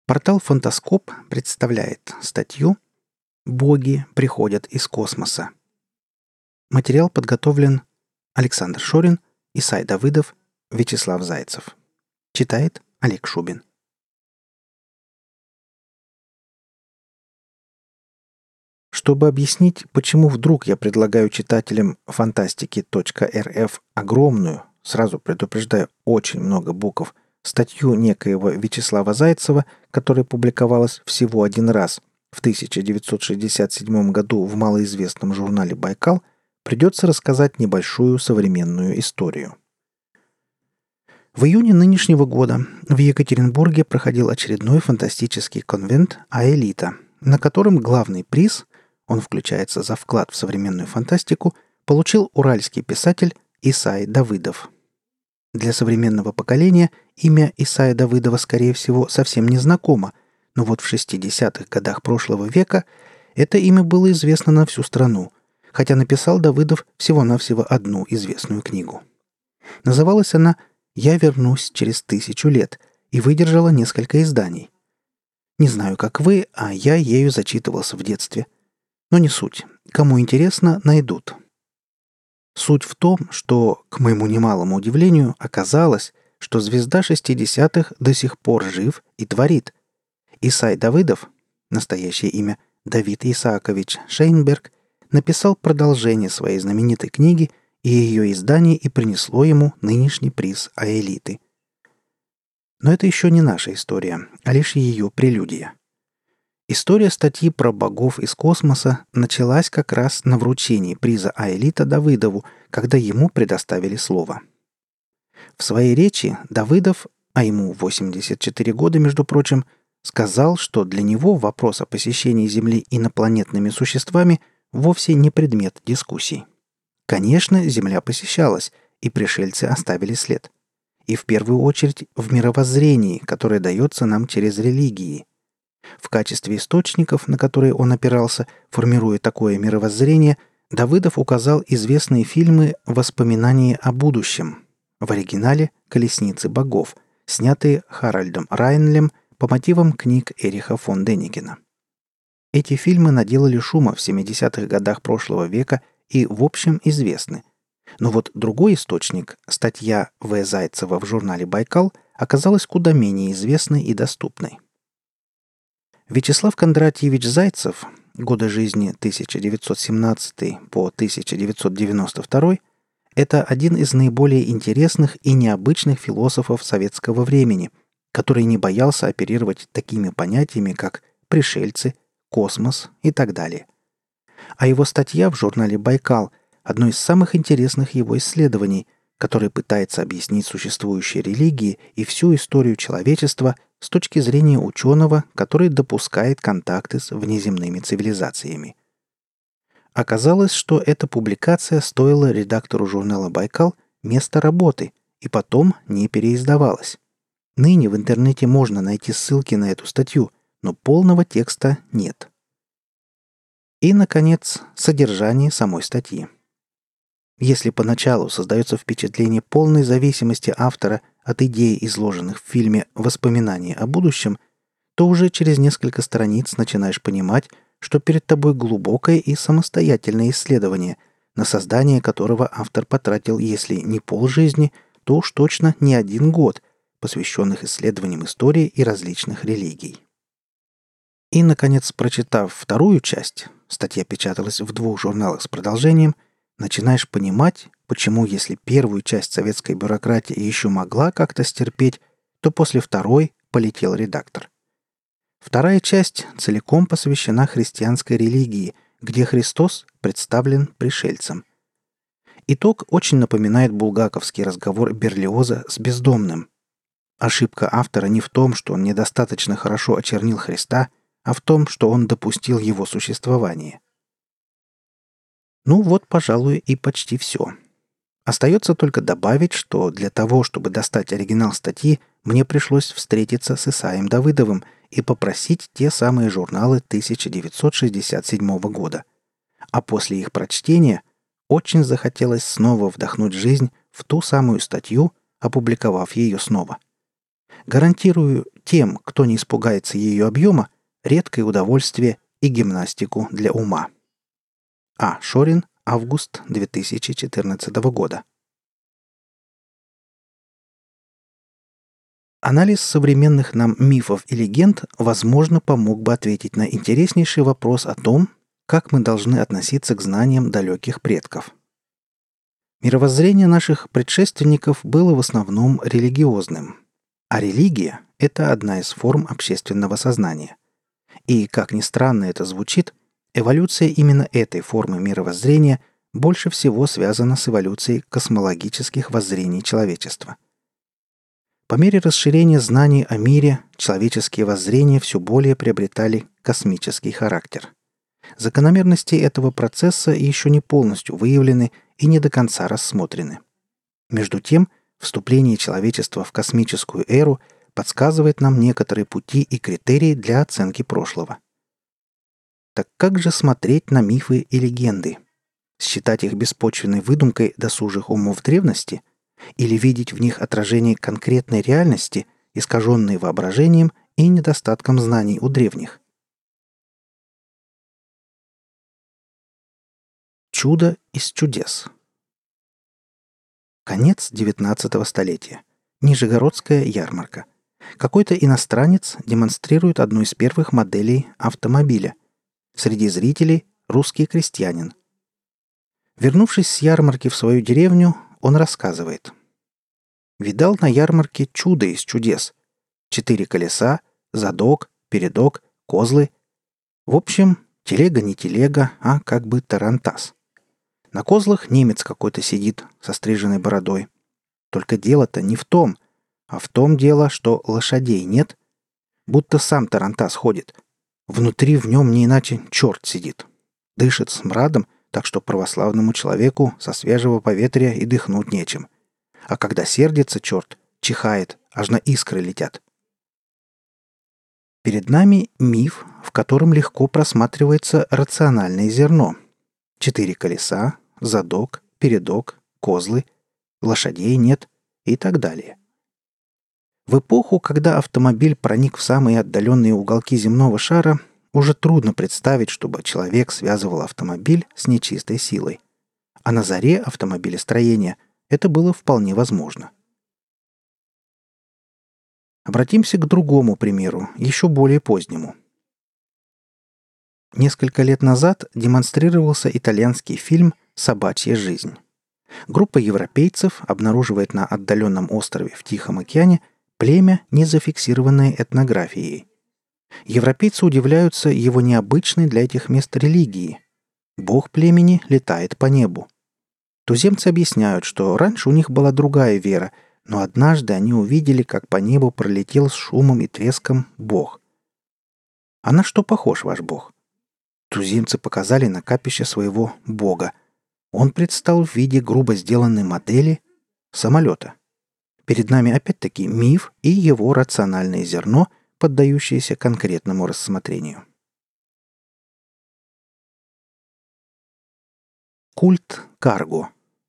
Портал «Фантаскоп» представляет статью «Боги приходят из космоса». Материал подготовлен Александр Шорин, Исай Давыдов, Вячеслав Зайцев. Читает Олег Шубин. Чтобы объяснить, почему вдруг я предлагаю читателям фантастики.рф огромную, сразу предупреждаю, очень много букв, статью некоего Вячеслава Зайцева, которая публиковалась всего один раз в 1967 году в малоизвестном журнале «Байкал», придется рассказать небольшую современную историю. В июне нынешнего года в Екатеринбурге проходил очередной фантастический конвент «Аэлита», на котором главный приз, он включается за вклад в современную фантастику, получил уральский писатель Исай Давыдов. Для современного поколения имя Исая Давыдова, скорее всего, совсем не знакомо, но вот в 60-х годах прошлого века это имя было известно на всю страну, хотя написал Давыдов всего-навсего одну известную книгу. Называлась она «Я вернусь через 1000 лет» и выдержала несколько изданий. Не знаю, как вы, а я ею зачитывался в детстве. Но не суть. Кому интересно, найдут. Суть в том, что, к моему немалому удивлению, оказалось, что звезда 60-х до сих пор жив и творит. Исай Давыдов, настоящее имя Давид Исаакович Шейнберг, написал продолжение своей знаменитой книги, и ее издание и принесло ему нынешний приз Аэлиты. Но это еще не наша история, а лишь ее прелюдия. История статьи про богов из космоса началась как раз на вручении приза Аэлита Давыдову, когда ему предоставили слово. В своей речи Давыдов, а ему 84 года, между прочим, сказал, что для него вопрос о посещении Земли инопланетными существами вовсе не предмет дискуссий. Конечно, Земля посещалась, и пришельцы оставили след. И в первую очередь в мировоззрении, которое дается нам через религии. В качестве источников, на которые он опирался, формируя такое мировоззрение, Давыдов указал известные фильмы «Воспоминания о будущем», в оригинале «Колесницы богов», снятые Харальдом Райнлем по мотивам книг Эриха фон Деникена. Эти фильмы наделали шума в 70-х годах прошлого века и, в общем, известны. Но вот другой источник, статья В. Зайцева в журнале «Байкал», оказалась куда менее известной и доступной. Вячеслав Кондратьевич Зайцев, годы жизни 1917 по 1992, это один из наиболее интересных и необычных философов советского времени, который не боялся оперировать такими понятиями, как пришельцы, космос и так далее. А его статья в журнале «Байкал» – одно из самых интересных его исследований, которое пытается объяснить существующие религии и всю историю человечества с точки зрения ученого, который допускает контакты с внеземными цивилизациями. Оказалось, что эта публикация стоила редактору журнала «Байкал» места работы и потом не переиздавалась. Ныне в интернете можно найти ссылки на эту статью, но полного текста нет. И, наконец, содержание самой статьи. Если поначалу создается впечатление полной зависимости автора от идей, изложенных в фильме «Воспоминания о будущем», то уже через несколько страниц начинаешь понимать, что перед тобой глубокое и самостоятельное исследование, на создание которого автор потратил, если не полжизни, то уж точно не 1 год, посвященных исследованиям истории и различных религий. И, наконец, прочитав вторую часть, статья печаталась в 2 журналах с продолжением, начинаешь понимать, почему, если первую часть советской бюрократии еще могла как-то стерпеть, то после второй полетел редактор. Вторая часть целиком посвящена христианской религии, где Христос представлен пришельцем. Итог очень напоминает булгаковский разговор Берлиоза с бездомным. Ошибка автора не в том, что он недостаточно хорошо очернил Христа, а в том, что он допустил его существование. Ну вот, пожалуй, и почти все. Остается только добавить, что для того, чтобы достать оригинал статьи, мне пришлось встретиться с Исаем Давыдовым и попросить те самые журналы 1967 года. А после их прочтения очень захотелось снова вдохнуть жизнь в ту самую статью, опубликовав ее снова. Гарантирую, тем, кто не испугается ее объема, редкое удовольствие и гимнастику для ума. А. Шорин, август 2014 года. Анализ современных нам мифов и легенд, возможно, помог бы ответить на интереснейший вопрос о том, как мы должны относиться к знаниям далеких предков. Мировоззрение наших предшественников было в основном религиозным, а религия – это одна из форм общественного сознания. И, как ни странно это звучит, эволюция именно этой формы мировоззрения больше всего связана с эволюцией космологических воззрений человечества. По мере расширения знаний о мире, человеческие воззрения все более приобретали космический характер. Закономерности этого процесса еще не полностью выявлены и не до конца рассмотрены. Между тем, вступление человечества в космическую эру подсказывает нам некоторые пути и критерии для оценки прошлого. Так как же смотреть на мифы и легенды? Считать их беспочвенной выдумкой досужих умов древности? Или видеть в них отражение конкретной реальности, искаженной воображением и недостатком знаний у древних? Чудо из чудес. Конец XIX столетия. Нижегородская ярмарка. Какой-то иностранец демонстрирует одну из первых моделей автомобиля. Среди зрителей русский крестьянин. Вернувшись с ярмарки в свою деревню, он рассказывает. Видал на ярмарке чудо из чудес. 4 колеса, задок, передок, козлы. В общем, телега не телега, а как бы тарантас. На козлах немец какой-то сидит со стриженной бородой. Только дело-то не в том, а в том дело, что лошадей нет. Будто сам тарантас ходит. Внутри в нем не иначе черт сидит. Дышит смрадом, так что православному человеку со свежего поветрия и дыхнуть нечем. А когда сердится черт, чихает, аж на искры летят. Перед нами миф, в котором легко просматривается рациональное зерно. 4 колеса, задок, передок, козлы, лошадей нет и так далее. В эпоху, когда автомобиль проник в самые отдаленные уголки земного шара, уже трудно представить, чтобы человек связывал автомобиль с нечистой силой. А на заре автомобилестроения это было вполне возможно. Обратимся к другому примеру, еще более позднему. Несколько лет назад демонстрировался итальянский фильм «Собачья жизнь». Группа европейцев обнаруживает на отдаленном острове в Тихом океане племя, не зафиксированное этнографией. Европейцы удивляются его необычной для этих мест религии. Бог племени летает по небу. Туземцы объясняют, что раньше у них была другая вера, но однажды они увидели, как по небу пролетел с шумом и треском Бог. А на что похож ваш Бог? Туземцы показали на капище своего Бога. Он предстал в виде грубо сделанной модели самолета. Перед нами опять-таки миф и его рациональное зерно, поддающееся конкретному рассмотрению. Культ карго.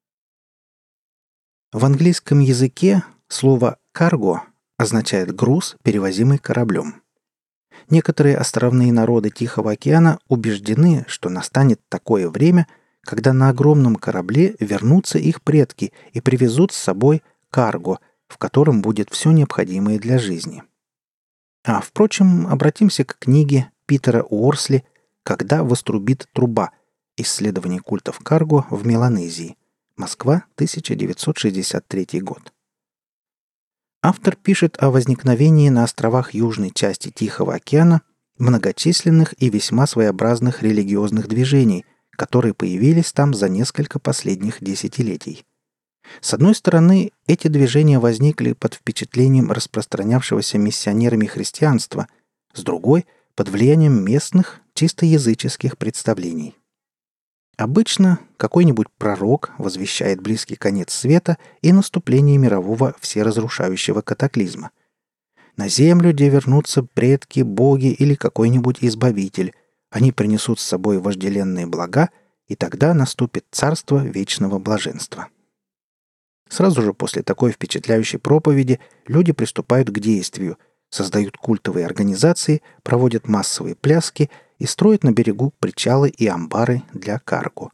В английском языке слово «карго» означает груз, перевозимый кораблем. Некоторые островные народы Тихого океана убеждены, что настанет такое время, когда на огромном корабле вернутся их предки и привезут с собой карго, в котором будет все необходимое для жизни. А, впрочем, обратимся к книге Питера Уорсли «Когда вострубит труба. Исследование культов карго в Меланезии. Москва, 1963 год». Автор пишет о возникновении на островах южной части Тихого океана многочисленных и весьма своеобразных религиозных движений, которые появились там за несколько последних десятилетий. С одной стороны, эти движения возникли под впечатлением распространявшегося миссионерами христианства, с другой – под влиянием местных, чисто языческих представлений. Обычно какой-нибудь пророк возвещает близкий конец света и наступление мирового всеразрушающего катаклизма. На землю, где вернутся предки, боги или какой-нибудь избавитель, они принесут с собой вожделенные блага, и тогда наступит царство вечного блаженства. Сразу же после такой впечатляющей проповеди люди приступают к действию, создают культовые организации, проводят массовые пляски и строят на берегу причалы и амбары для карго.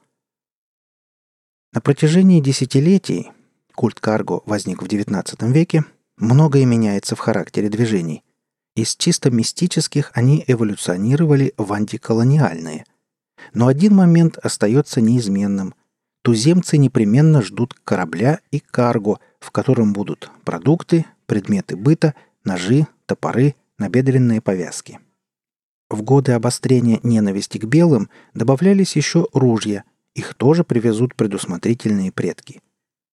На протяжении десятилетий культ карго возник в XIX веке, многое меняется в характере движений. Из чисто мистических они эволюционировали в антиколониальные. Но один момент остается неизменным. Туземцы непременно ждут корабля и карго, в котором будут продукты, предметы быта, ножи, топоры, набедренные повязки. В годы обострения ненависти к белым добавлялись еще ружья, их тоже привезут предусмотрительные предки.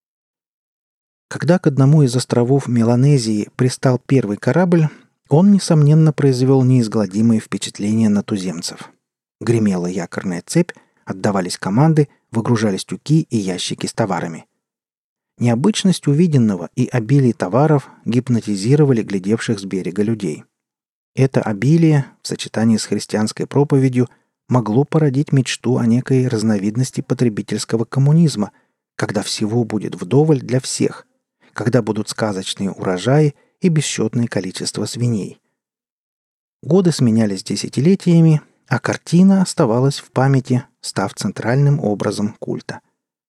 Когда к одному из островов Меланезии пристал первый корабль, он, несомненно, произвел неизгладимое впечатление на туземцев. Гремела якорная цепь, отдавались команды, выгружались тюки и ящики с товарами. Необычность увиденного и обилие товаров гипнотизировали глядевших с берега людей. Это обилие, в сочетании с христианской проповедью, могло породить мечту о некой разновидности потребительского коммунизма, когда всего будет вдоволь для всех, когда будут сказочные урожаи и бесчетное количество свиней. Годы сменялись десятилетиями, а картина оставалась в памяти, став центральным образом культа.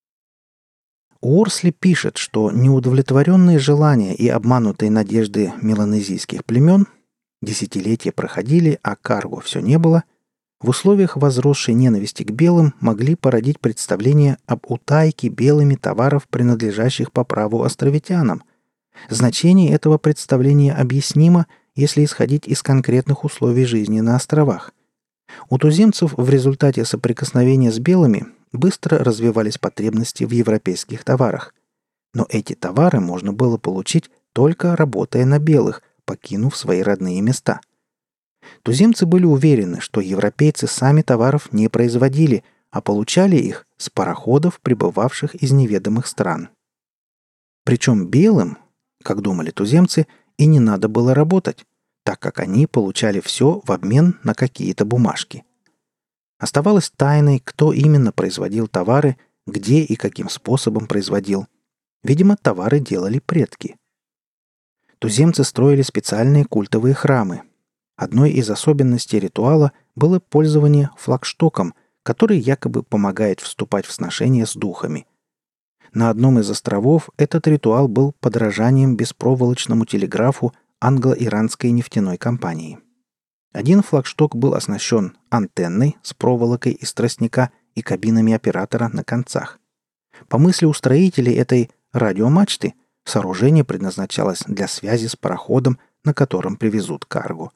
Уорсли пишет, что неудовлетворенные желания и обманутые надежды меланезийских племен десятилетия проходили, а карго все не было, в условиях возросшей ненависти к белым могли породить представление об утайке белыми товаров, принадлежащих по праву островитянам. Значение этого представления объяснимо, если исходить из конкретных условий жизни на островах. У туземцев в результате соприкосновения с белыми быстро развивались потребности в европейских товарах. Но эти товары можно было получить только работая на белых, покинув свои родные места. Туземцы были уверены, что европейцы сами товаров не производили, а получали их с пароходов, прибывавших из неведомых стран. Причем белым, как думали туземцы, и не надо было работать, так как они получали все в обмен на какие-то бумажки. Оставалось тайной, кто именно производил товары, где и каким способом производил. Видимо, товары делали предки. Туземцы строили специальные культовые храмы. Одной из особенностей ритуала было пользование флагштоком, который якобы помогает вступать в сношение с духами. На одном из островов этот ритуал был подражанием беспроволочному телеграфу англо-иранской нефтяной компании. Один флагшток был оснащен антенной с проволокой из тростника и кабинами оператора на концах. По мысли устроителей этой радиомачты, сооружение предназначалось для связи с пароходом, на котором привезут карго.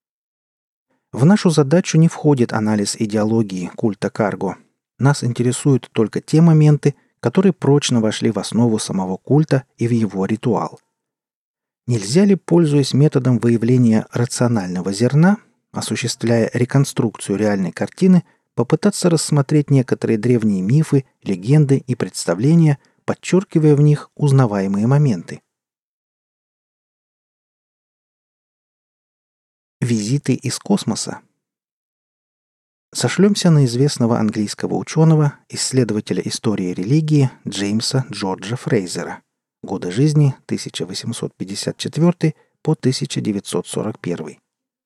В нашу задачу не входит анализ идеологии культа карго. Нас интересуют только те моменты, которые прочно вошли в основу самого культа и в его ритуал. Нельзя ли, пользуясь методом выявления рационального зерна, осуществляя реконструкцию реальной картины, попытаться рассмотреть некоторые древние мифы, легенды и представления, подчеркивая в них узнаваемые моменты? Визиты из космоса. Сошлемся на известного английского ученого, исследователя истории религии Джеймса Джорджа Фрейзера. Годы жизни 1854 по 1941.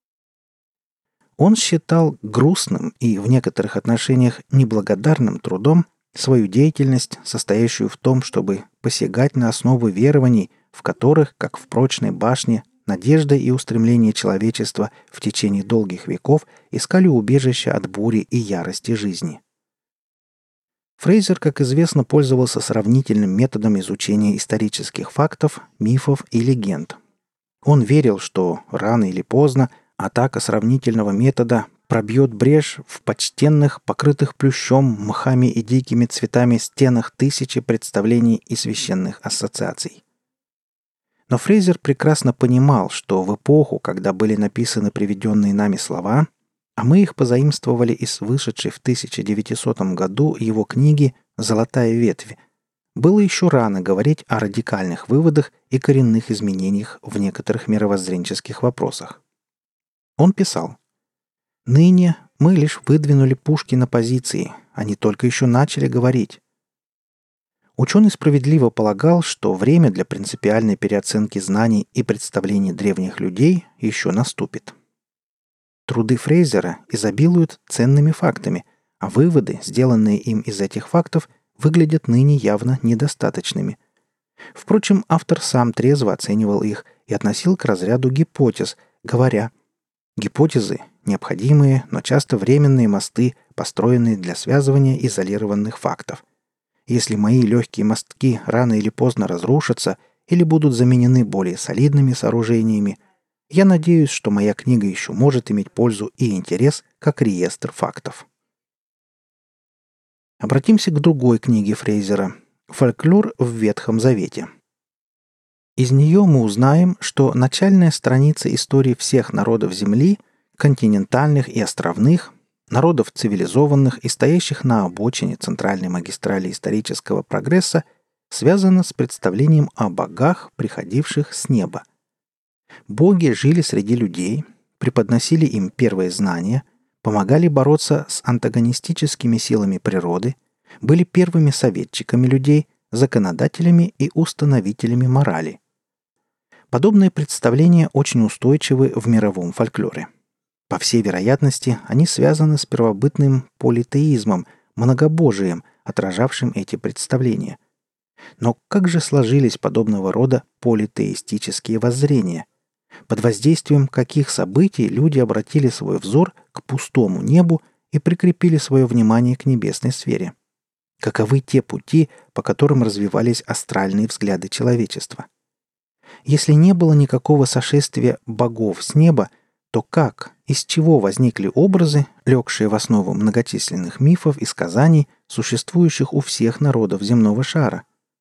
Он считал грустным и в некоторых отношениях неблагодарным трудом свою деятельность, состоящую в том, чтобы посягать на основы верований, в которых, как в прочной башне, надежда и устремление человечества в течение долгих веков искали убежища от бури и ярости жизни. Фрейзер, как известно, пользовался сравнительным методом изучения исторических фактов, мифов и легенд. Он верил, что рано или поздно атака сравнительного метода пробьет брешь в почтенных, покрытых плющом, мхами и дикими цветами стенах тысячи представлений и священных ассоциаций. Но Фрейзер прекрасно понимал, что в эпоху, когда были написаны приведенные нами слова, а мы их позаимствовали из вышедшей в 1900 году его книги «Золотая ветвь», было еще рано говорить о радикальных выводах и коренных изменениях в некоторых мировоззренческих вопросах. Он писал: «Ныне мы лишь выдвинули пушки на позиции, они только еще начали говорить. Ученый справедливо полагал, что время для принципиальной переоценки знаний и представлений древних людей еще наступит. Труды Фрейзера изобилуют ценными фактами, а выводы, сделанные им из этих фактов, выглядят ныне явно недостаточными. Впрочем, автор сам трезво оценивал их и относил к разряду гипотез, говоря: «Гипотезы – необходимые, но часто временные мосты, построенные для связывания изолированных фактов. Если мои легкие мостки рано или поздно разрушатся или будут заменены более солидными сооружениями, я надеюсь, что моя книга еще может иметь пользу и интерес как реестр фактов». Обратимся к другой книге Фрейзера «Фольклор в Ветхом Завете». Из нее мы узнаем, что начальная страница истории всех народов Земли, континентальных и островных, народов цивилизованных и стоящих на обочине центральной магистрали исторического прогресса, связана с представлением о богах, приходивших с неба. Боги жили среди людей, преподносили им первые знания, помогали бороться с антагонистическими силами природы, были первыми советчиками людей, законодателями и установителями морали. Подобные представления очень устойчивы в мировом фольклоре. По всей вероятности, они связаны с первобытным политеизмом, многобожием, отражавшим эти представления. Но как же сложились подобного рода политеистические воззрения? Под воздействием каких событий люди обратили свой взор к пустому небу и прикрепили свое внимание к небесной сфере? Каковы те пути, по которым развивались астральные взгляды человечества? Если не было никакого сошествия богов с неба, то как, из чего возникли образы, легшие в основу многочисленных мифов и сказаний, существующих у всех народов земного шара?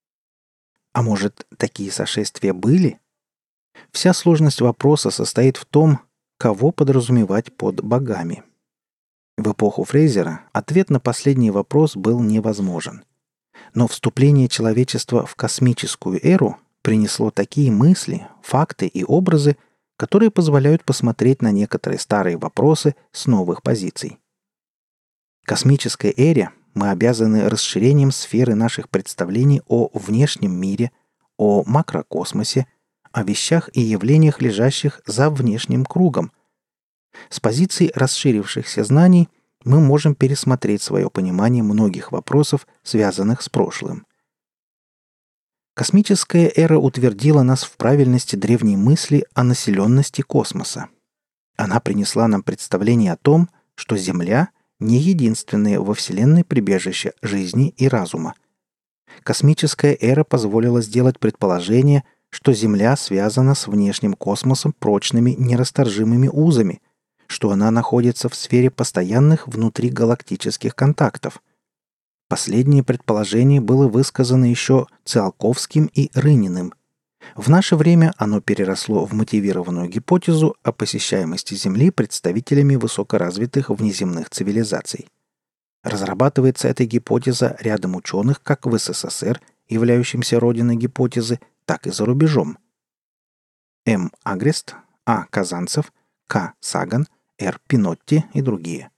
А может, такие сошествия были? Вся сложность вопроса состоит в том, кого подразумевать под богами. В эпоху Фрейзера ответ на последний вопрос был невозможен. Но вступление человечества в космическую эру принесло такие мысли, факты и образы, которые позволяют посмотреть на некоторые старые вопросы с новых позиций. Космической эре мы обязаны расширением сферы наших представлений о внешнем мире, о макрокосмосе, о вещах и явлениях, лежащих за внешним кругом. С позиции расширившихся знаний мы можем пересмотреть свое понимание многих вопросов, связанных с прошлым. Космическая эра утвердила нас в правильности древней мысли о населенности космоса. Она принесла нам представление о том, что Земля не единственное во Вселенной прибежище жизни и разума. Космическая эра позволила сделать предположение, что Земля связана с внешним космосом прочными нерасторжимыми узами, что она находится в сфере постоянных внутригалактических контактов. Последнее предположение было высказано еще Циолковским и Рыниным. В наше время оно переросло в мотивированную гипотезу о посещаемости Земли представителями высокоразвитых внеземных цивилизаций. Разрабатывается эта гипотеза рядом ученых как в СССР, являющимся родиной гипотезы, так и за рубежом. М. Агрест, А. Казанцев, К. Саган, Р. Пинотти и другие.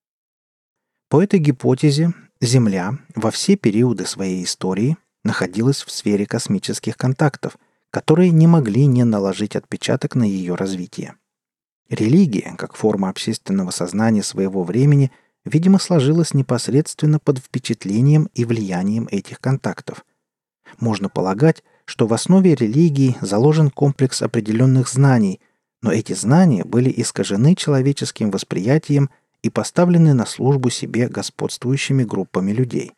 По этой гипотезе Земля во все периоды своей истории находилась в сфере космических контактов, которые не могли не наложить отпечаток на ее развитие. Религия, как форма общественного сознания своего времени, видимо, сложилась непосредственно под впечатлением и влиянием этих контактов. Можно полагать, что в основе религии заложен комплекс определенных знаний, но эти знания были искажены человеческим восприятием и поставлены на службу себе господствующими группами людей.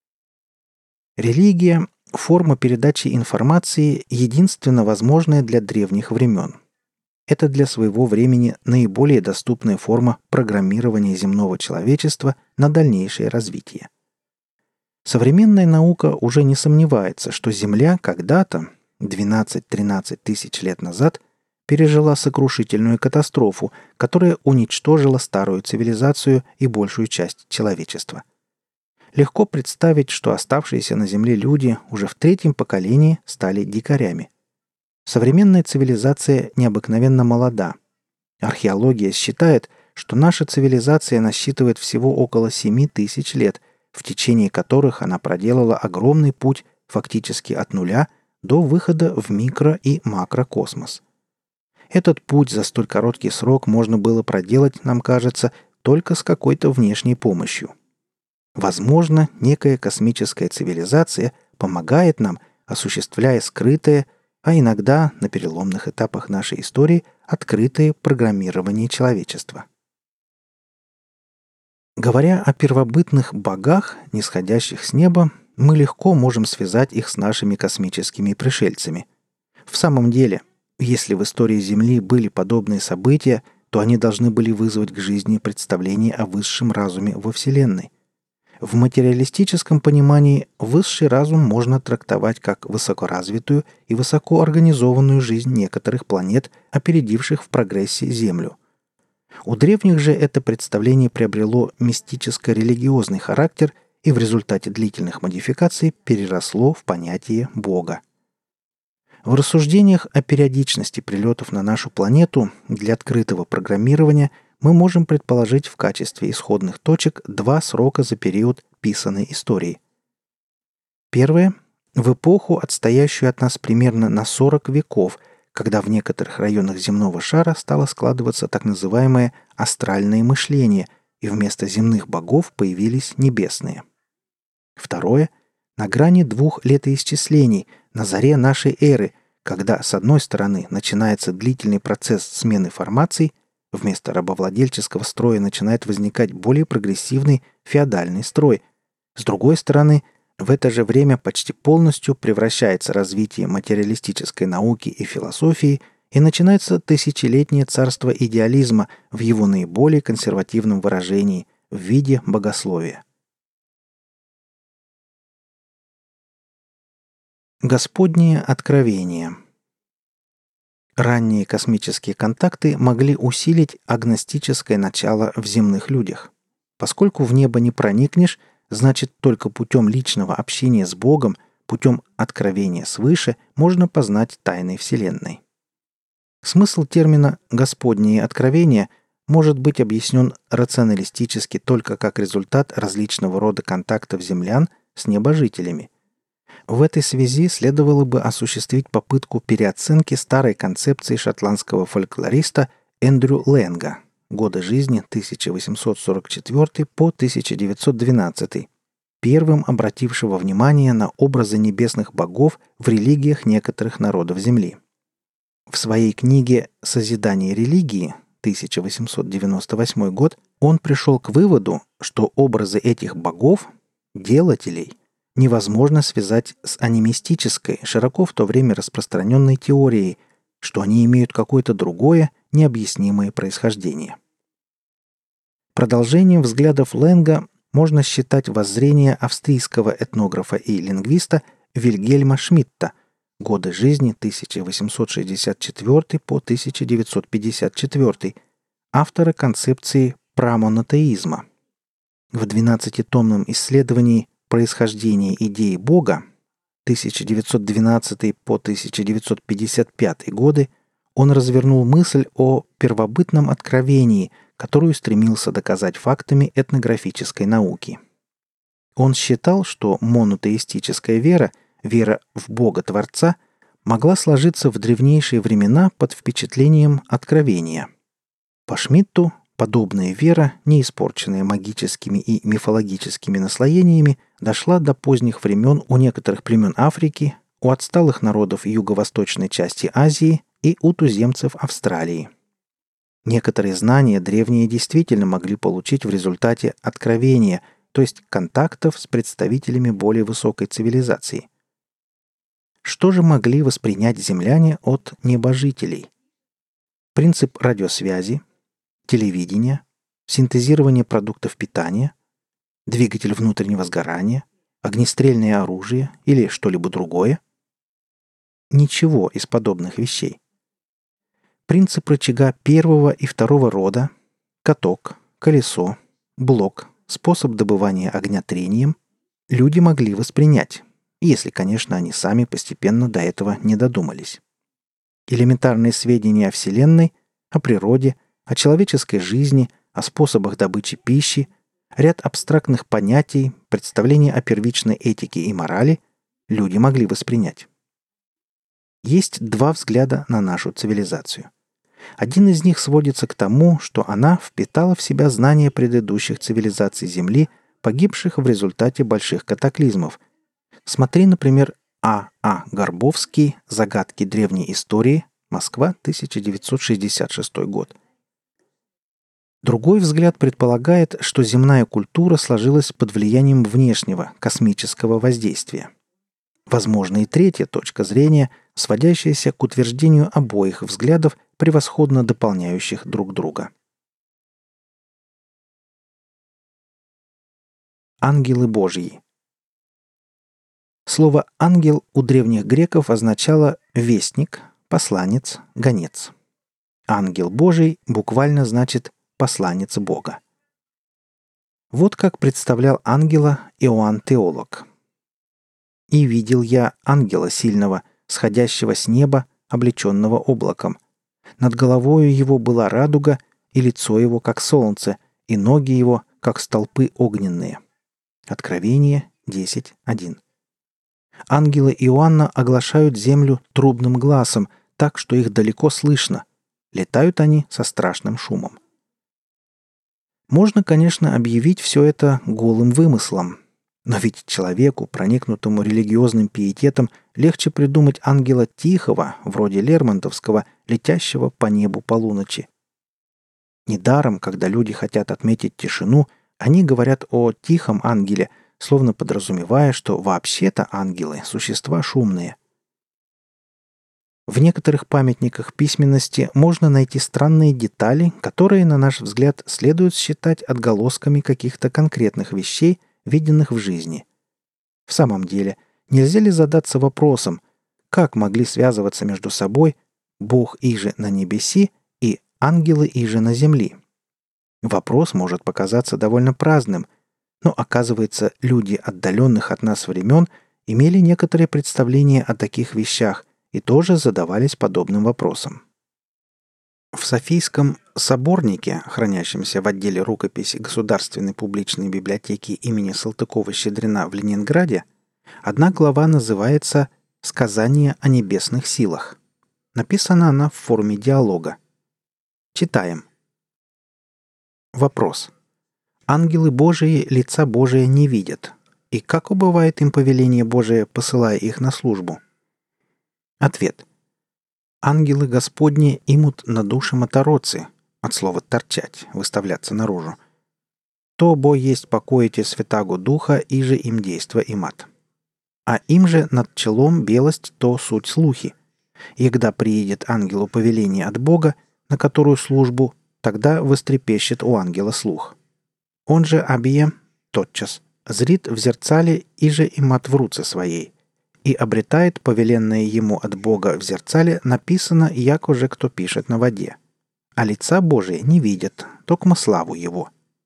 Религия – форма передачи информации, единственно возможная для древних времен. Это для своего времени наиболее доступная форма программирования земного человечества на дальнейшее развитие. Современная наука уже не сомневается, что Земля когда-то, 12-13 тысяч лет назад, пережила сокрушительную катастрофу, которая уничтожила старую цивилизацию и большую часть человечества. Легко представить, что оставшиеся на Земле люди уже в третьем поколении стали дикарями. Современная цивилизация необыкновенно молода. Археология считает, что наша цивилизация насчитывает всего около 7 тысяч лет, в течение которых она проделала огромный путь фактически от нуля до выхода в микро- и макрокосмос. Этот путь за столь короткий срок можно было проделать, нам кажется, только с какой-то внешней помощью. Возможно, некая космическая цивилизация помогает нам, осуществляя скрытое, а иногда на переломных этапах нашей истории открытое программирование человечества. Говоря о первобытных богах, нисходящих с неба, мы легко можем связать их с нашими космическими пришельцами. В самом деле, если в истории Земли были подобные события, то они должны были вызвать к жизни представление о высшем разуме во Вселенной. В материалистическом понимании высший разум можно трактовать как высокоразвитую и высокоорганизованную жизнь некоторых планет, опередивших в прогрессе Землю. У древних же это представление приобрело мистическо-религиозный характер и в результате длительных модификаций переросло в понятие Бога. В рассуждениях о периодичности прилетов на нашу планету для открытого программирования мы можем предположить в качестве исходных точек два срока за период писанной истории. Первое – в эпоху, отстоящую от нас примерно на 40 веков, когда в некоторых районах земного шара стало складываться так называемое астральное мышление, и вместо земных богов появились небесные. Второе – на грани двух летоисчислений, на заре нашей эры, когда, с одной стороны, начинается длительный процесс смены формаций, вместо рабовладельческого строя начинает возникать более прогрессивный феодальный строй, с другой стороны, в это же время почти полностью превращается развитие материалистической науки и философии и начинается тысячелетнее царство идеализма в его наиболее консервативном выражении в виде богословия. Господнее откровение. Ранние космические контакты могли усилить агностическое начало в земных людях. Поскольку в небо не проникнешь, значит, только путем личного общения с Богом, путем откровения свыше, можно познать тайны Вселенной. Смысл термина «Господнее откровение» может быть объяснен рационалистически только как результат различного рода контактов землян с небожителями. В этой связи следовало бы осуществить попытку переоценки старой концепции шотландского фольклориста Эндрю Лэнга, годы жизни 1844 по 1912, первым обратившего внимание на образы небесных богов в религиях некоторых народов Земли. В своей книге «Созидание религии» 1898 год он пришел к выводу, что образы этих богов, делателей, невозможно связать с анимистической, широко в то время распространенной теорией, что они имеют какое-то другое, необъяснимое происхождение. Продолжением взглядов Лэнга можно считать воззрение австрийского этнографа и лингвиста Вильгельма Шмидта, годы жизни 1864 по 1954, автора концепции прамонотеизма. В 12-томном исследовании «Происхождение идеи Бога» 1912 по 1955 годы он развернул мысль о первобытном откровении, которую стремился доказать фактами этнографической науки. Он считал, что монотеистическая вера, вера в Бога-творца, могла сложиться в древнейшие времена под впечатлением откровения. По Шмидту, подобная вера, не испорченная магическими и мифологическими наслоениями, дошла до поздних времен у некоторых племен Африки, у отсталых народов юго-восточной части Азии и у туземцев Австралии. Некоторые знания древние действительно могли получить в результате откровения, то есть контактов с представителями более высокой цивилизации. Что же могли воспринять земляне от небожителей? Принцип радиосвязи, телевидения, синтезирование продуктов питания, двигатель внутреннего сгорания, огнестрельное оружие или что-либо другое? Ничего из подобных вещей. Принцип рычага первого и второго рода, каток, колесо, блок, способ добывания огня трением люди могли воспринять, если, конечно, они сами постепенно до этого не додумались. Элементарные сведения о Вселенной, о природе, о человеческой жизни, о способах добычи пищи, ряд абстрактных понятий, представления о первичной этике и морали люди могли воспринять. Есть два взгляда на нашу цивилизацию. Один из них сводится к тому, что она впитала в себя знания предыдущих цивилизаций Земли, погибших в результате больших катаклизмов. Смотри, например, А. Горбовский «Загадки древней истории», Москва, 1966 год. Другой взгляд предполагает, что земная культура сложилась под влиянием внешнего, космического воздействия. Возможно и третья точка зрения, сводящаяся к утверждению обоих взглядов, превосходно дополняющих друг друга. Ангелы Божьи. Слово «ангел» у древних греков означало «вестник», «посланец», «гонец». Ангел Божий буквально значит «посланец Бога». Вот как представлял ангела Иоанн Теолог. «И видел я ангела сильного, сходящего с неба, облеченного облаком. Над головою его была радуга, и лицо его, как солнце, и ноги его, как столпы огненные». Откровение 10.1. Ангелы Иоанна оглашают землю трубным гласом, так, что их далеко слышно. Летают они со страшным шумом. Можно, конечно, объявить все это голым вымыслом. Но ведь человеку, проникнутому религиозным пиететом, легче придумать ангела тихого, вроде Лермонтовского, летящего по небу полуночи. Недаром, когда люди хотят отметить тишину, они говорят о тихом ангеле, словно подразумевая, что вообще-то ангелы – существа шумные. В некоторых памятниках письменности можно найти странные детали, которые, на наш взгляд, следует считать отголосками каких-то конкретных вещей, виденных в жизни. В самом деле, нельзя ли задаться вопросом, как могли связываться между собой Бог иже на небеси и ангелы иже на земли? Вопрос может показаться довольно праздным, но, оказывается, люди отдаленных от нас времен имели некоторые представления о таких вещах и тоже задавались подобным вопросом. В Софийском соборнике, хранящемся в отделе рукописи Государственной публичной библиотеки имени Салтыкова-Щедрина в Ленинграде, одна глава называется «Сказание о небесных силах». Написана она в форме диалога. Читаем. Вопрос. Ангелы Божии лица Божия не видят. И как убывает им повеление Божие, посылая их на службу? Ответ. Ангелы Господни имут на душе мотороцы, от слова «торчать», выставляться наружу. То бо есть покоите святаго духа, и же им действо имат. А им же над челом белость то суть слухи. И когда приедет ангелу повеление от Бога, на которую службу, тогда вострепещет у ангела слух. Он же обие, тотчас, зрит в зерцале, и же имат в руце своей, и обретает повеленное ему от Бога в зерцале написано, яко же кто пишет на воде. А лица Божие не видят, токмо славу его.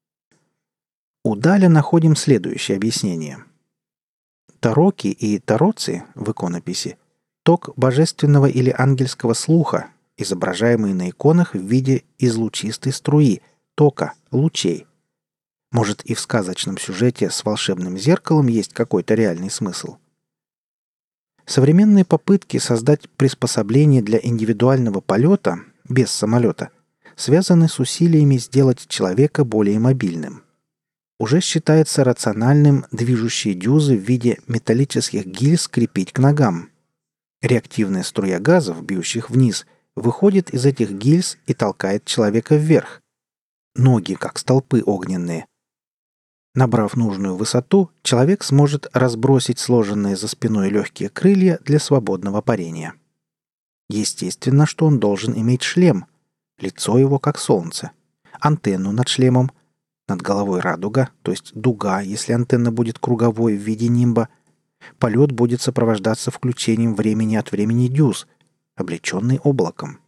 У Даля находим следующее объяснение. Тароки и тароцы в иконописи – ток божественного или ангельского слуха, изображаемые на иконах в виде излучистой струи, тока, лучей. Может, и в сказочном сюжете с волшебным зеркалом есть какой-то реальный смысл. Современные попытки создать приспособление для индивидуального полета без самолета связаны с усилиями сделать человека более мобильным. Уже считается рациональным движущие дюзы в виде металлических гильз крепить к ногам. Реактивная струя газов, бьющих вниз, выходит из этих гильз и толкает человека вверх. Ноги, как столпы огненные. Набрав нужную высоту, человек сможет разбросить сложенные за спиной легкие крылья для свободного парения. Естественно, что он должен иметь шлем, лицо его как солнце, антенну над шлемом, над головой радуга, то есть дуга, если антенна будет круговой в виде нимба. Полет будет сопровождаться включением времени от времени дюз, облеченный облаком.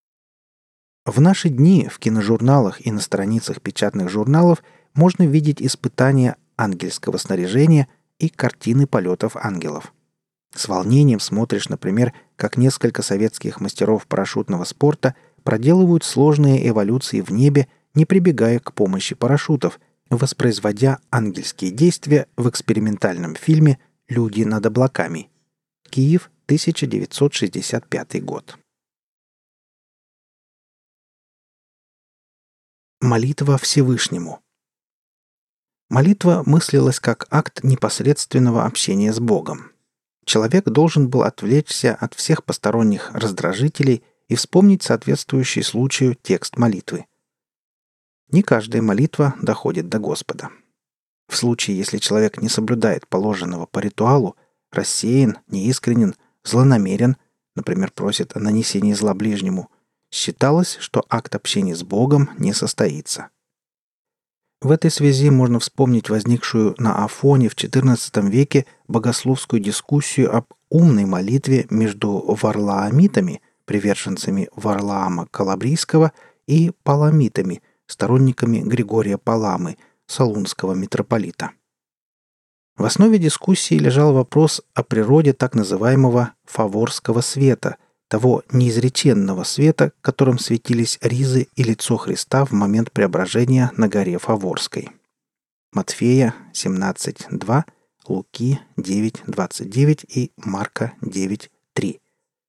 В наши дни в киножурналах и на страницах печатных журналов можно видеть испытания ангельского снаряжения и картины полетов ангелов. С волнением смотришь, например, как несколько советских мастеров парашютного спорта проделывают сложные эволюции в небе, не прибегая к помощи парашютов, воспроизводя ангельские действия в экспериментальном фильме «Люди над облаками». Киев, 1965 год. Молитва Всевышнему. Молитва мыслилась как акт непосредственного общения с Богом. Человек должен был отвлечься от всех посторонних раздражителей и вспомнить соответствующий случаю текст молитвы. Не каждая молитва доходит до Господа. В случае, если человек не соблюдает положенного по ритуалу, рассеян, неискренен, злонамерен, например, просит о нанесении зла ближнему, считалось, что акт общения с Богом не состоится. В этой связи можно вспомнить возникшую на Афоне в XIV веке богословскую дискуссию об умной молитве между варлаамитами, приверженцами Варлаама Калабрийского, и паламитами, сторонниками Григория Паламы, салунского митрополита. В основе дискуссии лежал вопрос о природе так называемого фаворского света, того неизреченного света, которым светились ризы и лицо Христа в момент преображения на горе Фаворской. Матфея 17:2, Луки 9:29 и Марка 9:3.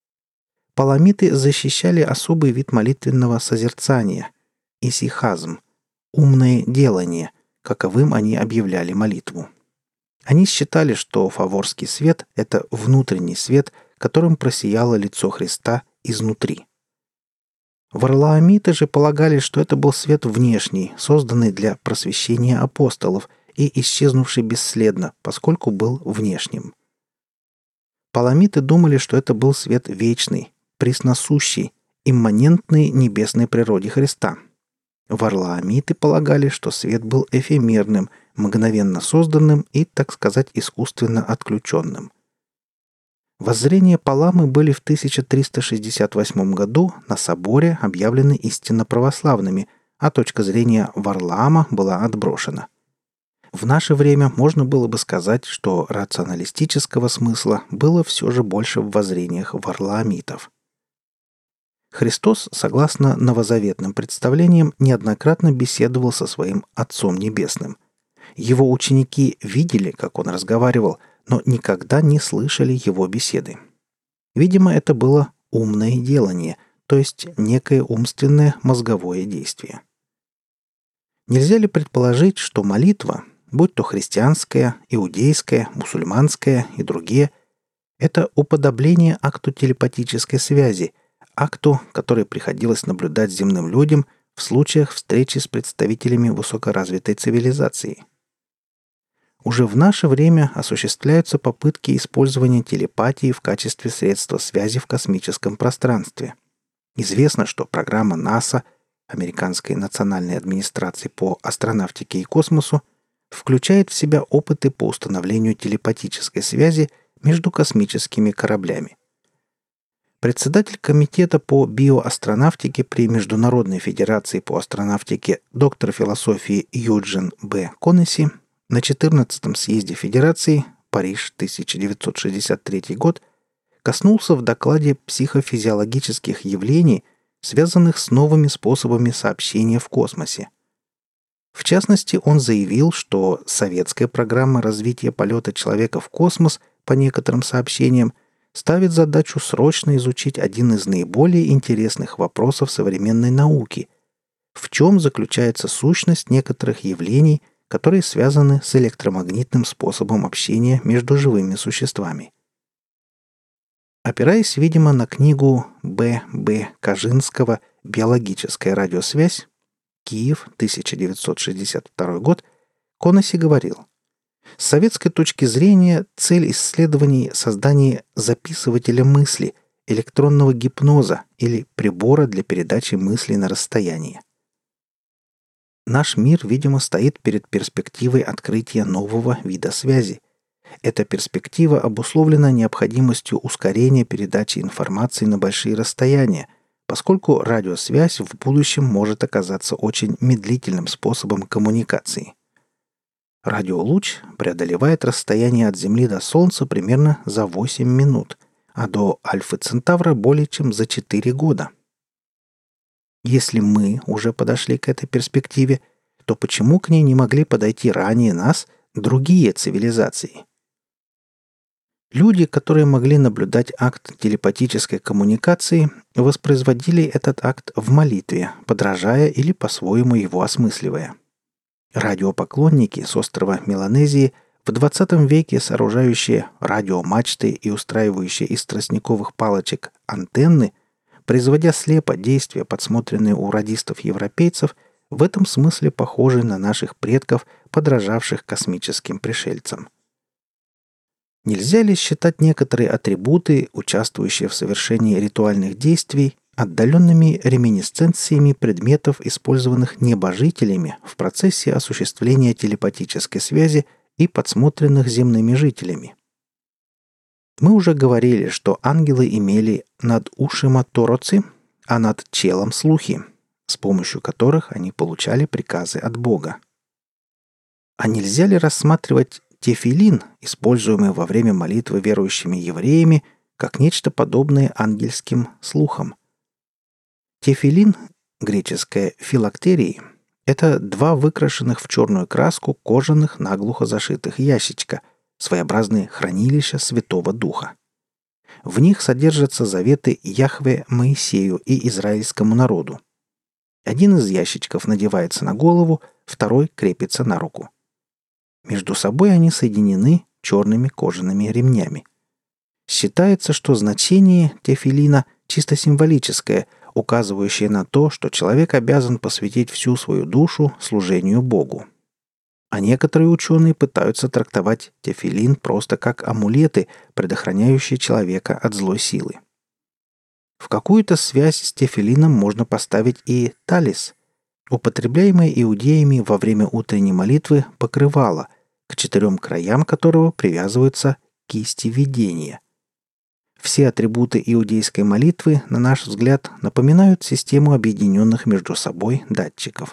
Паламиты защищали особый вид молитвенного созерцания – исихазм, умное делание, каковым они объявляли молитву. Они считали, что фаворский свет – это внутренний свет, которым просияло лицо Христа изнутри. Варлаамиты же полагали, что это был свет внешний, созданный для просвещения апостолов и исчезнувший бесследно, поскольку был внешним. Паламиты думали, что это был свет вечный, пресносущий, имманентный небесной природе Христа. Варлаамиты полагали, что свет был эфемерным, мгновенно созданным и, так сказать, искусственно отключенным. Воззрения Паламы были в 1368 году на соборе объявлены истинно православными, а точка зрения Варлаама была отброшена. В наше время можно было бы сказать, что рационалистического смысла было все же больше в воззрениях варлаамитов. Христос, согласно новозаветным представлениям, неоднократно беседовал со своим Отцом Небесным. Его ученики видели, как он разговаривал, но никогда не слышали его беседы. Видимо, это было умное делание, то есть некое умственное мозговое действие. Нельзя ли предположить, что молитва, будь то христианская, иудейская, мусульманская и другие, это уподобление акту телепатической связи, акту, который приходилось наблюдать земным людям в случаях встречи с представителями высокоразвитой цивилизации? Уже в наше время осуществляются попытки использования телепатии в качестве средства связи в космическом пространстве. Известно, что программа НАСА, Американской национальной администрации по астронавтике и космосу, включает в себя опыты по установлению телепатической связи между космическими кораблями. Председатель комитета по биоастронавтике при Международной федерации по астронавтике доктор философии Юджин Б. Коннесси на 14-м съезде Федерации, Париж, 1963 год, коснулся в докладе психофизиологических явлений, связанных с новыми способами сообщения в космосе. В частности, он заявил, что советская программа развития полета человека в космос, по некоторым сообщениям, ставит задачу срочно изучить один из наиболее интересных вопросов современной науки – в чем заключается сущность некоторых явлений, которые связаны с электромагнитным способом общения между живыми существами. Опираясь, видимо, на книгу Б. Кажинского «Биологическая радиосвязь», Киев, 1962 год, Коннесси говорил: «С советской точки зрения цель исследований – создание записывателя мысли, электронного гипноза или прибора для передачи мыслей на расстояние. Наш мир, видимо, стоит перед перспективой открытия нового вида связи. Эта перспектива обусловлена необходимостью ускорения передачи информации на большие расстояния, поскольку радиосвязь в будущем может оказаться очень медлительным способом коммуникации. Радиолуч преодолевает расстояние от Земли до Солнца примерно за 8 минут, а до Альфы Центавра более чем за 4 года. Если мы уже подошли к этой перспективе, то почему к ней не могли подойти ранее нас другие цивилизации? Люди, которые могли наблюдать акт телепатической коммуникации, воспроизводили этот акт в молитве, подражая или по-своему его осмысливая. Радиопоклонники с острова Меланезии, в 20 веке сооружающие радиомачты и устраивающие из тростниковых палочек антенны, производя слепо действия, подсмотренные у радистов-европейцев, в этом смысле похожи на наших предков, подражавших космическим пришельцам. Нельзя ли считать некоторые атрибуты, участвующие в совершении ритуальных действий, отдаленными реминисценциями предметов, использованных небожителями в процессе осуществления телепатической связи и подсмотренных земными жителями? Мы уже говорили, что ангелы имели над ушима тороци, а над челом слухи, с помощью которых они получали приказы от Бога. А нельзя ли рассматривать тефилин, используемый во время молитвы верующими евреями, как нечто подобное ангельским слухам? Тефилин, греческое филактерии, это 2 выкрашенных в черную краску кожаных наглухо зашитых ящичка, своеобразные хранилища Святого Духа. В них содержатся заветы Яхве Моисею и израильскому народу. Один из ящичков надевается на голову, второй крепится на руку. Между собой они соединены черными кожаными ремнями. Считается, что значение тефилина чисто символическое, указывающее на то, что человек обязан посвятить всю свою душу служению Богу. А некоторые ученые пытаются трактовать тефилин просто как амулеты, предохраняющие человека от злой силы. В какую-то связь с тефилином можно поставить и талис, употребляемое иудеями во время утренней молитвы покрывало, к 4 краям которого привязываются кисти видения. Все атрибуты иудейской молитвы, на наш взгляд, напоминают систему объединенных между собой датчиков.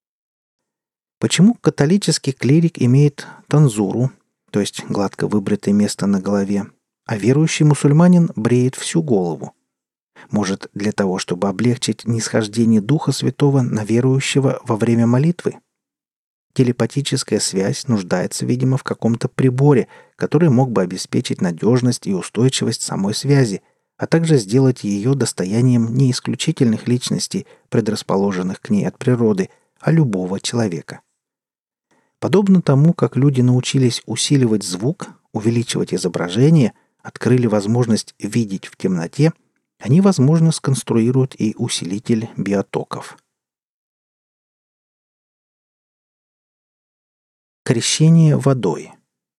Почему католический клирик имеет танзуру, то есть гладко выбритое место на голове, а верующий мусульманин бреет всю голову? Может, для того, чтобы облегчить нисхождение Духа Святого на верующего во время молитвы? Телепатическая связь нуждается, видимо, в каком-то приборе, который мог бы обеспечить надежность и устойчивость самой связи, а также сделать ее достоянием не исключительных личностей, предрасположенных к ней от природы, а любого человека. Подобно тому, как люди научились усиливать звук, увеличивать изображение, открыли возможность видеть в темноте, они, возможно, сконструируют и усилитель биотоков. Крещение водой.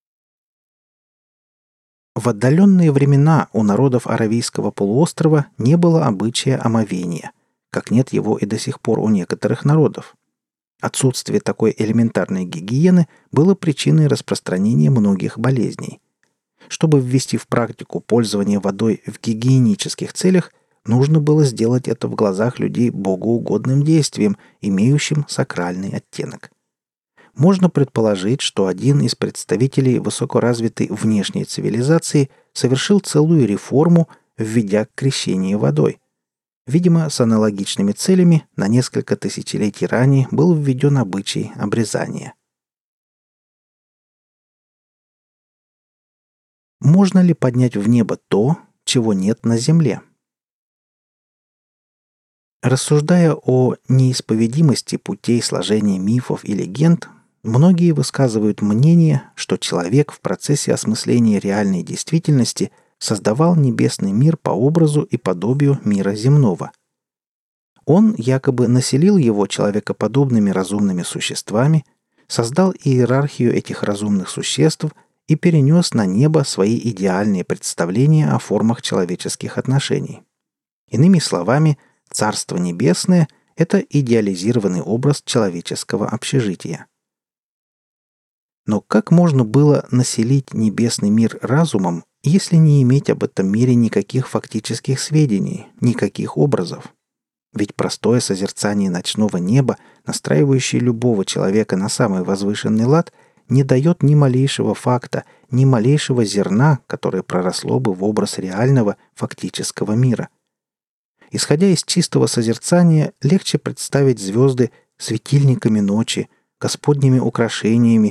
В отдаленные времена у народов Аравийского полуострова не было обычая омовения, как нет его и до сих пор у некоторых народов. Отсутствие такой элементарной гигиены было причиной распространения многих болезней. Чтобы ввести в практику пользование водой в гигиенических целях, нужно было сделать это в глазах людей богоугодным действием, имеющим сакральный оттенок. Можно предположить, что один из представителей высокоразвитой внешней цивилизации совершил целую реформу, введя крещение водой. Видимо, с аналогичными целями на несколько тысячелетий ранее был введен обычай обрезания. Можно ли поднять в небо то, чего нет на земле? Рассуждая о неисповедимости путей сложения мифов и легенд, многие высказывают мнение, что человек в процессе осмысления реальной действительности создавал небесный мир по образу и подобию мира земного. Он якобы населил его человекоподобными разумными существами, создал иерархию этих разумных существ и перенес на небо свои идеальные представления о формах человеческих отношений. Иными словами, Царство Небесное – это идеализированный образ человеческого общежития. Но как можно было населить небесный мир разумом, если не иметь об этом мире никаких фактических сведений, никаких образов? Ведь простое созерцание ночного неба, настраивающее любого человека на самый возвышенный лад, не дает ни малейшего факта, ни малейшего зерна, которое проросло бы в образ реального фактического мира. Исходя из чистого созерцания, легче представить звезды светильниками ночи, господними украшениями,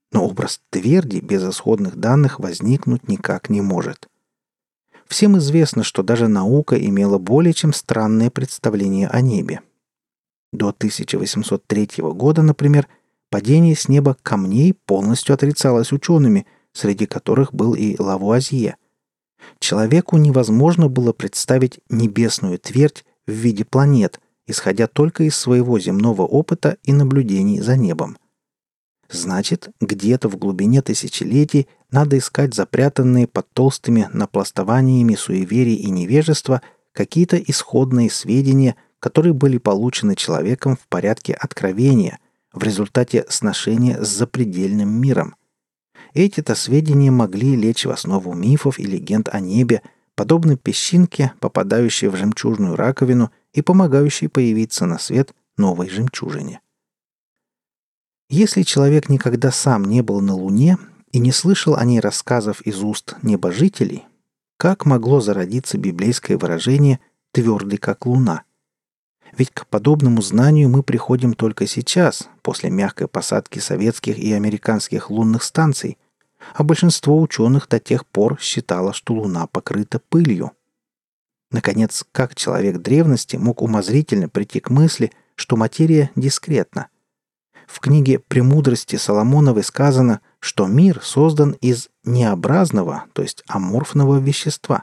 Но образ тверди без исходных данных возникнуть никак не может. Всем известно, что даже наука имела более чем странное представление о небе. До 1803 года, например, падение с неба камней полностью отрицалось учеными, среди которых был и Лавуазье. Человеку невозможно было представить небесную твердь в виде планет, исходя только из своего земного опыта и наблюдений за небом. Значит, где-то в глубине тысячелетий надо искать запрятанные под толстыми напластованиями суеверий и невежества какие-то исходные сведения, которые были получены человеком в порядке откровения, в результате сношения с запредельным миром. Эти-то сведения могли лечь в основу мифов и легенд о небе, подобно песчинке, попадающей в жемчужную раковину и помогающей появиться на свет новой жемчужине. Если человек никогда сам не был на Луне и не слышал о ней рассказов из уст небожителей, как могло зародиться библейское выражение «твердый, как луна»? Ведь к подобному знанию мы приходим только сейчас, после мягкой посадки советских и американских лунных станций, а большинство ученых до тех пор считало, что Луна покрыта пылью. Наконец, как человек древности мог умозрительно прийти к мысли, что материя дискретна? В книге «Премудрости Соломоновой» сказано, что мир создан из необразного, то есть аморфного вещества.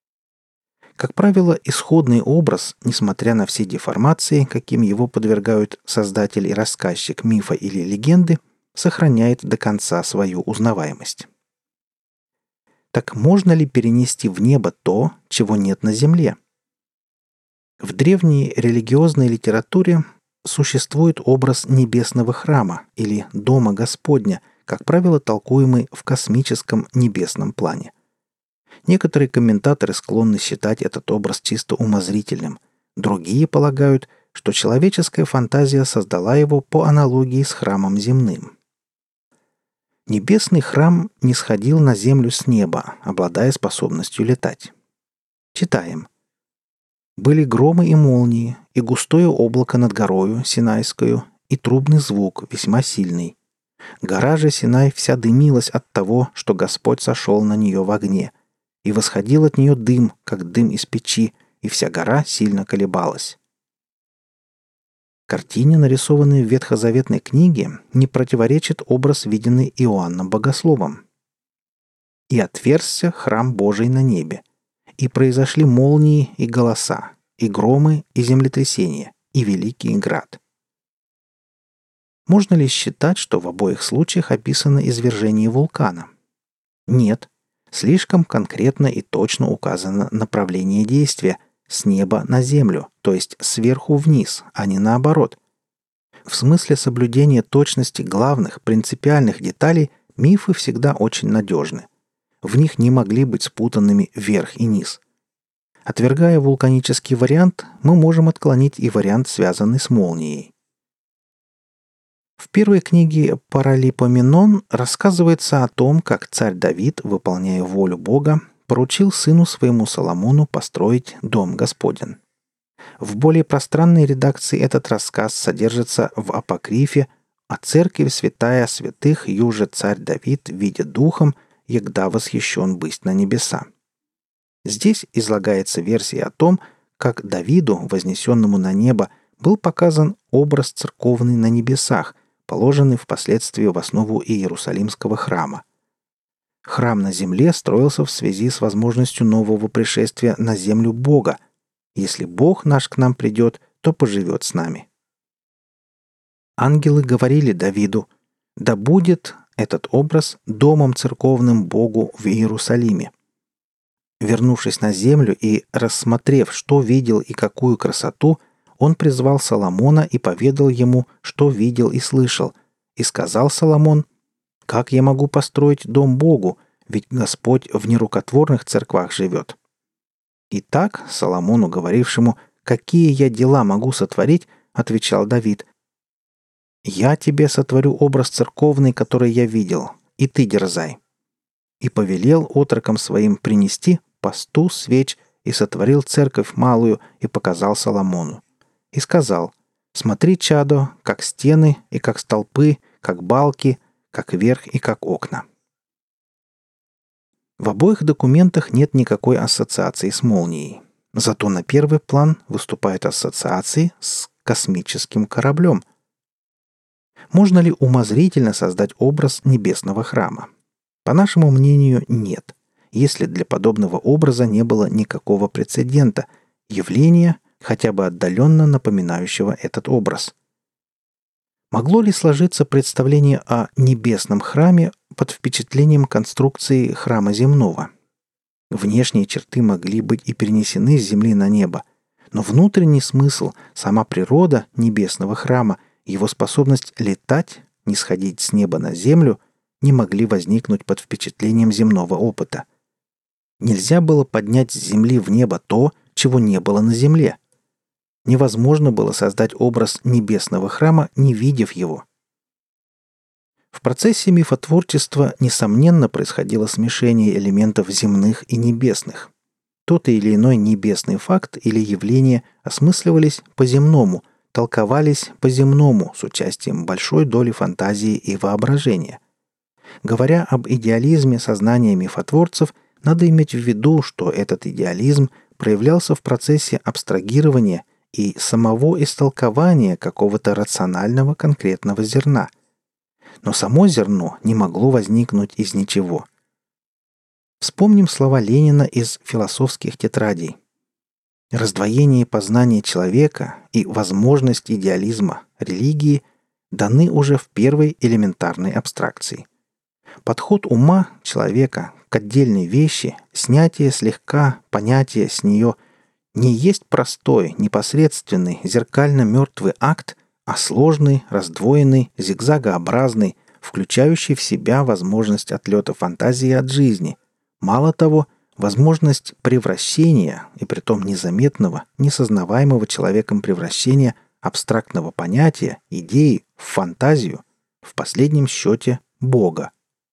Как правило, исходный образ, несмотря на все деформации, каким его подвергают создатель и рассказчик мифа или легенды, сохраняет до конца свою узнаваемость. Так можно ли перенести в небо то, чего нет на земле? В древней религиозной литературе существует образ небесного храма или дома Господня, как правило, толкуемый в космическом небесном плане. Некоторые комментаторы склонны считать этот образ чисто умозрительным. Другие полагают, что человеческая фантазия создала его по аналогии с храмом земным. Небесный храм не сходил на землю с неба, обладая способностью летать. Читаем. «Были громы и молнии, и густое облако над горою Синайскою, и трубный звук весьма сильный. Гора же Синай вся дымилась от того, что Господь сошел на нее в огне, и восходил от нее дым, как дым из печи, и вся гора сильно колебалась». Картине, нарисованной в ветхозаветной книге, не противоречит образ, виденный Иоанном Богословом. «И отверзся храм Божий на небе, и произошли молнии и голоса, и громы, и землетрясения, и великий град». Можно ли считать, что в обоих случаях описано извержение вулкана? Нет. Слишком конкретно и точно указано направление действия с неба на землю, то есть сверху вниз, а не наоборот. В смысле соблюдения точности главных, принципиальных деталей мифы всегда очень надежны. В них не могли быть спутанными верх и низ. Отвергая вулканический вариант, мы можем отклонить и вариант, связанный с молнией. В первой книге «Паралипоменон» рассказывается о том, как царь Давид, выполняя волю Бога, поручил сыну своему Соломону построить дом Господен. В более пространной редакции этот рассказ содержится в апокрифе «А церковь святая святых юже царь Давид видя духом, егда восхищен бысть на небеса». Здесь излагается версия о том, как Давиду, вознесенному на небо, был показан образ церковный на небесах, положенный впоследствии в основу Иерусалимского храма. Храм на земле строился в связи с возможностью нового пришествия на землю Бога. Если Бог наш к нам придет, то поживет с нами. Ангелы говорили Давиду: «Да будет этот образ домом церковным Богу в Иерусалиме». Вернувшись на землю и рассмотрев, что видел и какую красоту, он призвал Соломона и поведал ему, что видел и слышал. И сказал Соломон: «Как я могу построить дом Богу, ведь Господь в нерукотворных церквах живет?» «Итак, Соломону, говорившему: какие я дела могу сотворить, отвечал Давид: «Я тебе сотворю образ церковный, который я видел, и ты дерзай». И повелел отрокам своим принести по 100 свеч, и сотворил церковь малую, и показал Соломону. И сказал: «Смотри, чадо, как стены, и как столпы, как балки, как верх и как окна. В обоих документах нет никакой ассоциации с молнией. Зато на первый план выступают ассоциации с космическим кораблем. Можно ли умозрительно создать образ небесного храма? По нашему мнению, нет, если для подобного образа не было никакого прецедента, явления, хотя бы отдаленно напоминающего этот образ. Могло ли сложиться представление о небесном храме под впечатлением конструкции храма земного? Внешние черты могли быть и перенесены с земли на небо, но внутренний смысл, сама природа небесного храма, его способность летать, не сходить с неба на землю, не могли возникнуть под впечатлением земного опыта. Нельзя было поднять с земли в небо то, чего не было на земле. Невозможно было создать образ небесного храма, не видев его. В процессе мифотворчества, несомненно, происходило смешение элементов земных и небесных. Тот или иной небесный факт или явление осмысливались по-земному, толковались по-земному с участием большой доли фантазии и воображения. Говоря об идеализме сознания мифотворцев, надо иметь в виду, что этот идеализм проявлялся в процессе абстрагирования и самого истолкования какого-то рационального конкретного зерна. Но само зерно не могло возникнуть из ничего. Вспомним слова Ленина из философских тетрадей. Раздвоение познания человека и возможность идеализма религии даны уже в первой элементарной абстракции. Подход ума человека к отдельной вещи, снятие слегка понятия с нее не есть простой, непосредственный, зеркально-мертвый акт, а сложный, раздвоенный, зигзагообразный, включающий в себя возможность отлета фантазии от жизни. Мало того, возможность превращения, и притом незаметного, несознаваемого человеком превращения абстрактного понятия, идеи в фантазию, в последнем счете Бога.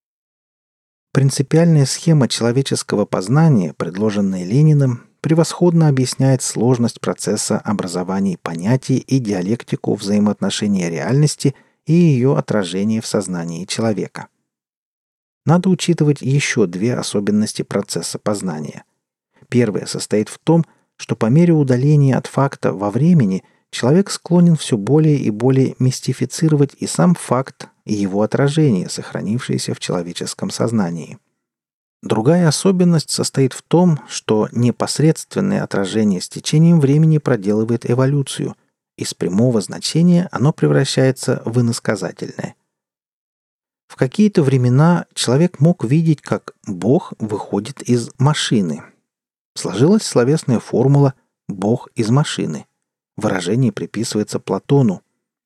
Принципиальная схема человеческого познания, предложенная Лениным, превосходно объясняет сложность процесса образования понятий и диалектику взаимоотношения реальности и ее отражения в сознании человека. Надо учитывать еще две особенности процесса познания. Первая состоит в том, что по мере удаления от факта во времени человек склонен все более и более мистифицировать и сам факт, и его отражение, сохранившееся в человеческом сознании. Другая особенность состоит в том, что непосредственное отражение с течением времени проделывает эволюцию. Из прямого значения оно превращается в иносказательное. В какие-то времена человек мог видеть, как Бог выходит из машины. Сложилась словесная формула «Бог из машины». Выражение приписывается Платону,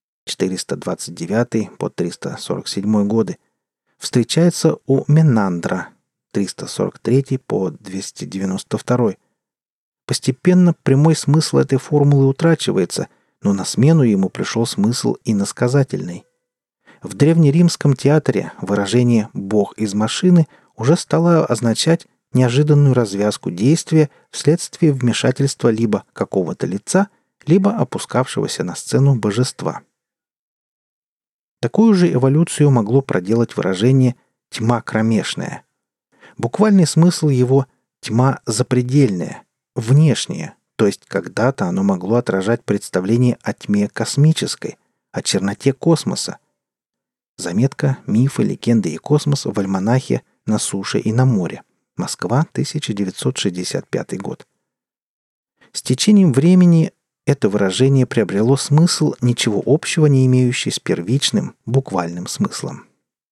429 по 347 годы. Встречается у Менандра, 343 по 292. Постепенно прямой смысл этой формулы утрачивается, но на смену ему пришел смысл иносказательный. В древнеримском театре выражение «Бог из машины» уже стало означать неожиданную развязку действия вследствие вмешательства либо какого-то лица, либо опускавшегося на сцену божества. Такую же эволюцию могло проделать выражение «тьма кромешная». Буквальный смысл его «тьма запредельная», внешняя, то есть когда-то оно могло отражать представление о тьме космической, о черноте космоса. Заметка «Мифы, легенды и космос» в альманахе «На суше и на море». Москва, 1965 год. С течением времени это выражение приобрело смысл, ничего общего не имеющий с первичным, буквальным смыслом.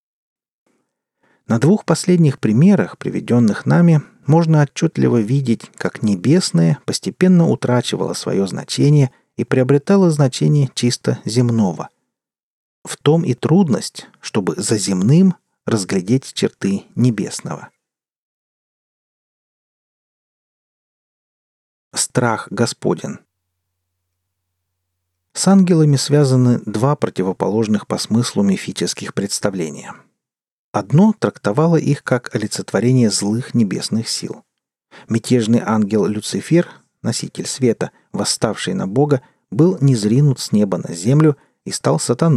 На двух последних примерах, приведенных нами, можно отчетливо видеть, как небесное постепенно утрачивало свое значение и приобретало значение чисто земного. В том и трудность, чтобы за земным разглядеть черты небесного. Страх Господен. С ангелами связаны два противоположных по смыслу мифических представления. Одно трактовало их как олицетворение злых небесных сил. Мятежный ангел Люцифер, носитель света, восставший на Бога, был низвринут с неба на землю и стал сатаной,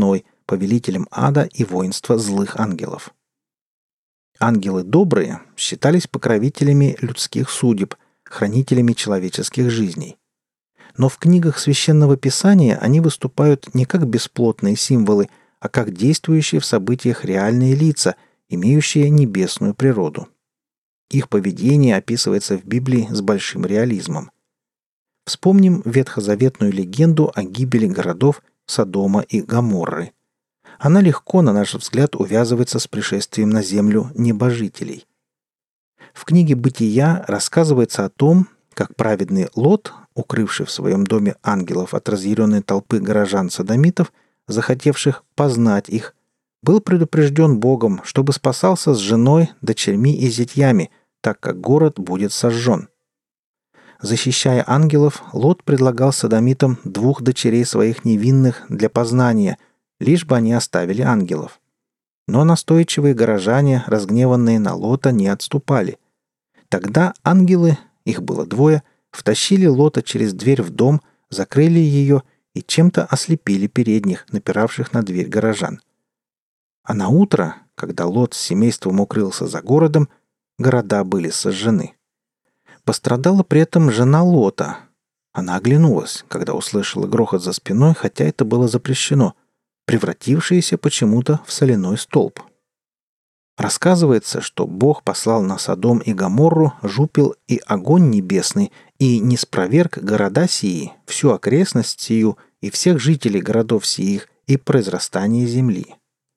повелителем ада и воинства злых ангелов. Ангелы добрые считались покровителями людских судеб, хранителями человеческих жизней. Но в книгах Священного Писания они выступают не как бесплотные символы, а как действующие в событиях реальные лица, имеющие небесную природу. Их поведение описывается в Библии с большим реализмом. Вспомним ветхозаветную легенду о гибели городов Содома и Гоморры. Она легко, на наш взгляд, увязывается с пришествием на землю небожителей. В книге «Бытия» рассказывается о том, как праведный Лот, укрывший в своем доме ангелов от разъяренной толпы горожан-содомитов, захотевших познать их, был предупрежден Богом, чтобы спасался с женой, дочерьми и зятьями, так как город будет сожжен. Защищая ангелов, Лот предлагал содомитам 2 дочерей своих невинных для познания, лишь бы они оставили ангелов. Но настойчивые горожане, разгневанные на Лота, не отступали. Тогда ангелы, их было 2, втащили Лота через дверь в дом, закрыли ее и чем-то ослепили передних, напиравших на дверь горожан. А на утро, когда Лот с семейством укрылся за городом, города были сожжены. Пострадала при этом жена Лота. Она оглянулась, когда услышала грохот за спиной, хотя это было запрещено, превратившийся почему-то в соляной столб. Рассказывается, что Бог послал на Содом и Гоморру жупел и огонь небесный, и не спроверг города сии, всю окрестность сию и всех жителей городов сиих и произрастание земли.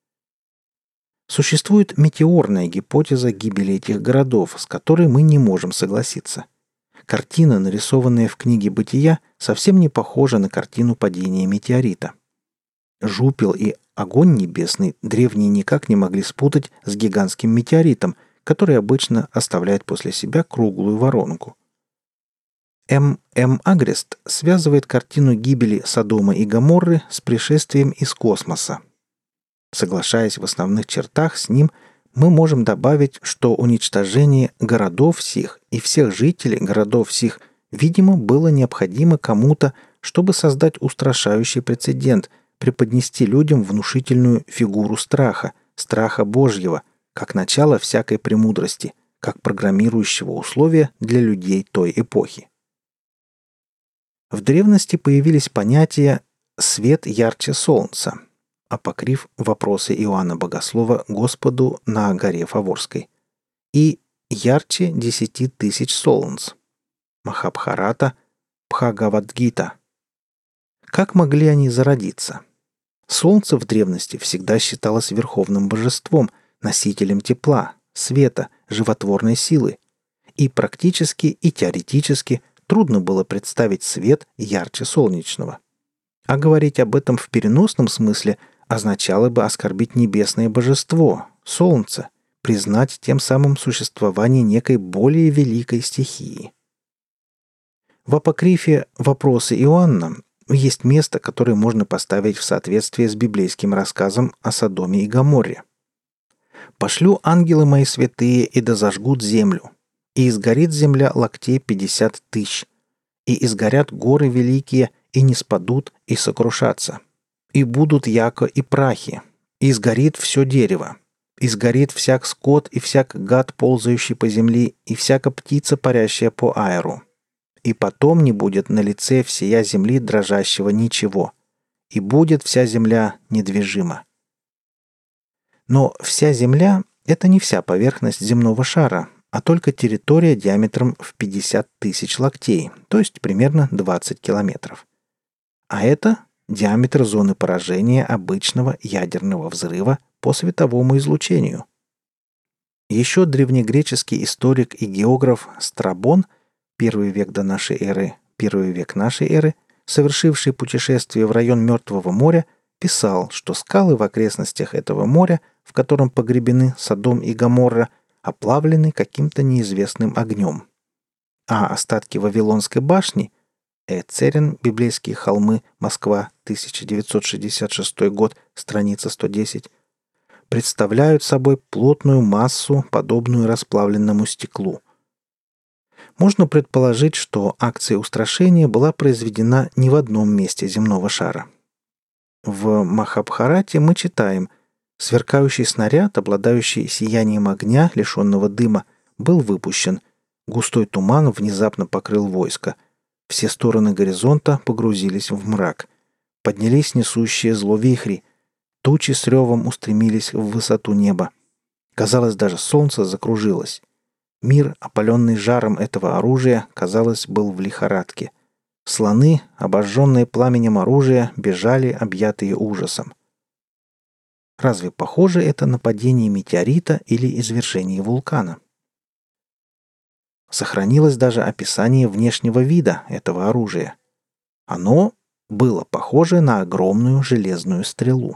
Существует метеорная гипотеза гибели этих городов, с которой мы не можем согласиться. Картина, нарисованная в книге «Бытия», совсем не похожа на картину падения метеорита. Жупел и огонь небесный древние никак не могли спутать с гигантским метеоритом, который обычно оставляет после себя круглую воронку. М. Агрест связывает картину гибели Содома и Гоморры с пришествием из космоса. Соглашаясь в основных чертах с ним, мы можем добавить, что уничтожение городов сих и всех жителей городов сих, видимо, было необходимо кому-то, чтобы создать устрашающий прецедент, преподнести людям внушительную фигуру страха, страха Божьего, как начало всякой премудрости, как программирующего условия для людей той эпохи. В древности появились понятия «свет ярче солнца», апокриф «Вопросы Иоанна Богослова Господу на горе Фаворской», и «ярче 10 тысяч солнц» Махабхарата, Бхагавадгита. Как могли они зародиться? Солнце в древности всегда считалось верховным божеством, носителем тепла, света, животворной силы. И практически, и теоретически трудно было представить свет ярче солнечного. А говорить об этом в переносном смысле означало бы оскорбить небесное божество, солнце, признать тем самым существование некой более великой стихии. В апокрифе «Вопросы Иоанна» есть место, которое можно поставить в соответствие с библейским рассказом о Содоме и Гоморре. «Пошлю ангелы мои святые, и да зажгут землю, и изгорит земля локтей 50 тысяч, и изгорят горы великие, и не спадут, и сокрушатся, и будут яко и прахи, и изгорит все дерево, и сгорит всяк скот, и всяк гад, ползающий по земле, и всяка птица, парящая по аэру. И потом не будет на лице всея земли дрожащего ничего, и будет вся земля недвижима». Но вся земля – это не вся поверхность земного шара, а только территория диаметром в 50 тысяч локтей, то есть примерно 20 километров. А это диаметр зоны поражения обычного ядерного взрыва по световому излучению. Еще древнегреческий историк и географ Страбон, 1 век до нашей эры, 1 век нашей эры, совершивший путешествие в район Мертвого моря, писал, что скалы в окрестностях этого моря, в котором погребены Содом и Гоморра, оплавлены каким-то неизвестным огнем. А остатки Вавилонской башни — Эцерин, Библейские холмы, Москва, 1966 год, страница 110 — представляют собой плотную массу, подобную расплавленному стеклу. Можно предположить, что акция устрашения была произведена не в одном месте земного шара. В Махабхарате мы читаем: сверкающий снаряд, обладающий сиянием огня, лишенного дыма, был выпущен. Густой туман внезапно покрыл войско. Все стороны горизонта погрузились в мрак. Поднялись несущие зло вихри. Тучи с ревом устремились в высоту неба. Казалось, даже солнце закружилось. Мир, опаленный жаром этого оружия, казалось, был в лихорадке. Слоны, обожженные пламенем оружия, бежали, объятые ужасом. Разве похоже это на падение метеорита или извержение вулкана? Сохранилось даже описание внешнего вида этого оружия. Оно было похоже на огромную железную стрелу.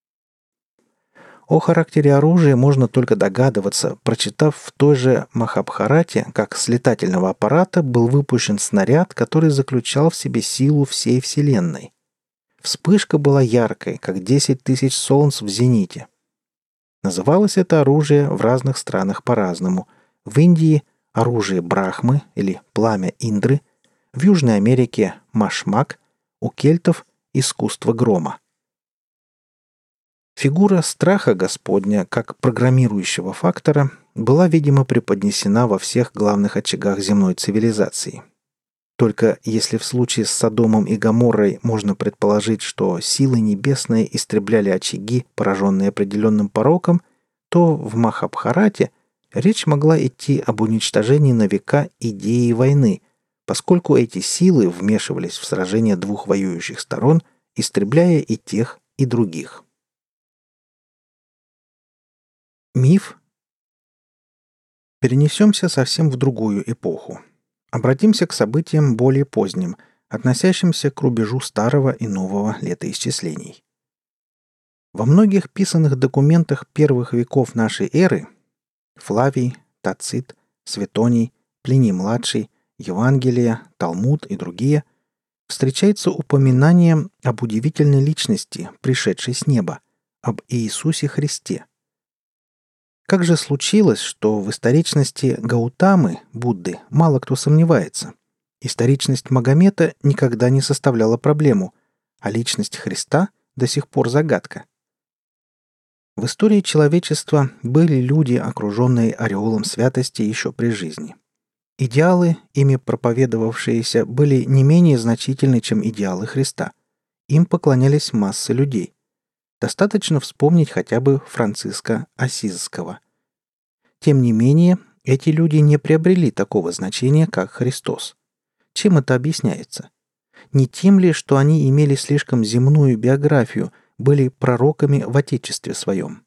О характере оружия можно только догадываться, прочитав в той же Махабхарате, как с летательного аппарата был выпущен снаряд, который заключал в себе силу всей Вселенной. Вспышка была яркой, как 10 тысяч солнц в зените. Называлось это оружие в разных странах по-разному. В Индии – оружие Брахмы или пламя Индры, в Южной Америке – Машмак, у кельтов – искусство грома. Фигура страха Господня, как программирующего фактора, была, видимо, преподнесена во всех главных очагах земной цивилизации. Только если в случае с Содомом и Гоморрой можно предположить, что силы небесные истребляли очаги, пораженные определенным пороком, то в Махабхарате речь могла идти об уничтожении на века идеи войны, поскольку эти силы вмешивались в сражения двух воюющих сторон, истребляя и тех, и других. Миф. Перенесемся совсем в другую эпоху. Обратимся к событиям более поздним, относящимся к рубежу старого и нового летоисчислений. Во многих писанных документах первых веков нашей эры Флавий, Тацит, Светоний, Плиний-младший, Евангелие, Талмуд и другие встречается упоминание об удивительной личности, пришедшей с неба, об Иисусе Христе. Как же случилось, что в историчности Гаутамы, Будды, мало кто сомневается? Историчность Магомета никогда не составляла проблему, а личность Христа до сих пор загадка. В истории человечества были люди, окруженные ореолом святости еще при жизни. Идеалы, ими проповедовавшиеся, были не менее значительны, чем идеалы Христа. Им поклонялись массы людей. Достаточно вспомнить хотя бы Франциска Ассизского. Тем не менее, эти люди не приобрели такого значения, как Христос. Чем это объясняется? Не тем ли, что они имели слишком земную биографию, были пророками в Отечестве своем?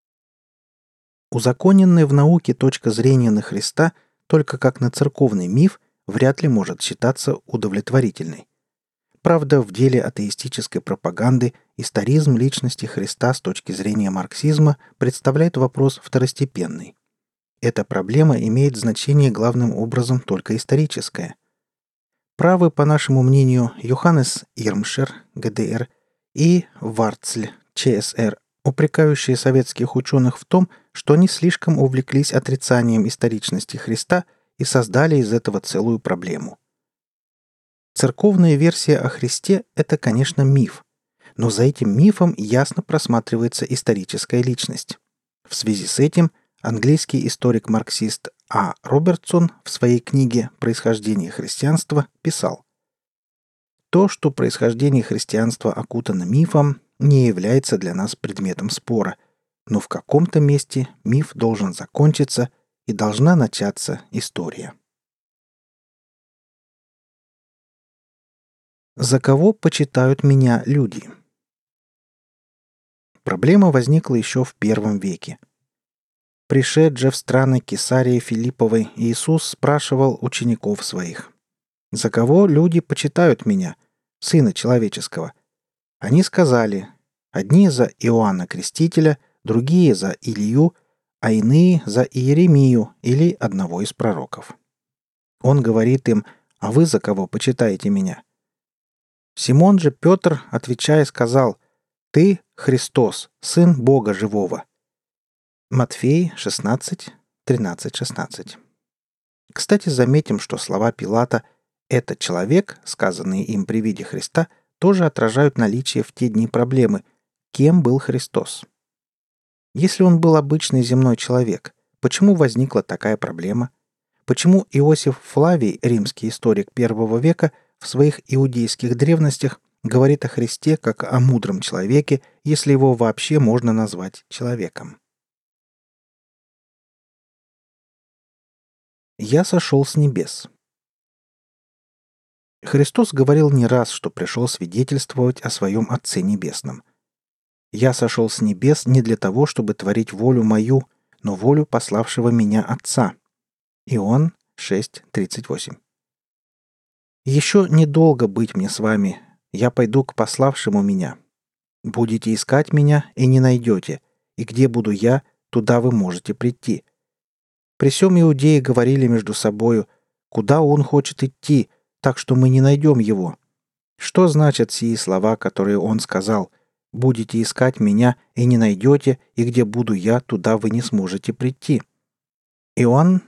Узаконенная в науке точка зрения на Христа, только как на церковный миф, вряд ли может считаться удовлетворительной. Правда, в деле атеистической пропаганды историзм личности Христа с точки зрения марксизма представляет вопрос второстепенный. Эта проблема имеет значение главным образом только историческое. Правы, по нашему мнению, Йоханнес Ирмшер, ГДР, и Варцль, ЧСР, упрекающие советских ученых в том, что они слишком увлеклись отрицанием историчности Христа и создали из этого целую проблему. Церковная версия о Христе – это, конечно, миф, но за этим мифом ясно просматривается историческая личность. В связи с этим английский историк-марксист А. Робертсон в своей книге «Происхождение христианства» писал: «То, что происхождение христианства окутано мифом, не является для нас предметом спора, но в каком-то месте миф должен закончиться и должна начаться история». За кого почитают меня люди? Проблема возникла еще в I веке. Пришед же в страны Кесарии Филипповой, Иисус спрашивал учеников своих: «За кого люди почитают меня, Сына Человеческого?» Они сказали: одни за Иоанна Крестителя, другие за Илью, а иные за Иеремию или одного из пророков. Он говорит им: «А вы за кого почитаете меня?» Симон же Петр, отвечая, сказал: «Ты Христос, Сын Бога Живого». Матфей 16, 13-16. Кстати, заметим, что слова Пилата «это человек», сказанные им при виде Христа, тоже отражают наличие в те дни проблемы: кем был Христос? Если он был обычный земной человек, почему возникла такая проблема? Почему Иосиф Флавий, римский историк I века, в своих иудейских древностях говорит о Христе как о мудром человеке, если его вообще можно назвать человеком? «Я сошел с небес». Христос говорил не раз, что пришел свидетельствовать о своем Отце Небесном. «Я сошел с небес не для того, чтобы творить волю мою, но волю пославшего меня Отца». Иоанн 6:38. «Еще недолго быть мне с вами, я пойду к пославшему меня. Будете искать меня и не найдете, и где буду я, туда вы можете прийти». При сем иудеи говорили между собою: «Куда он хочет идти, так что мы не найдем его?» Что значат сии слова, которые он сказал: «Будете искать меня и не найдете, и где буду я, туда вы не сможете прийти»? Иоанн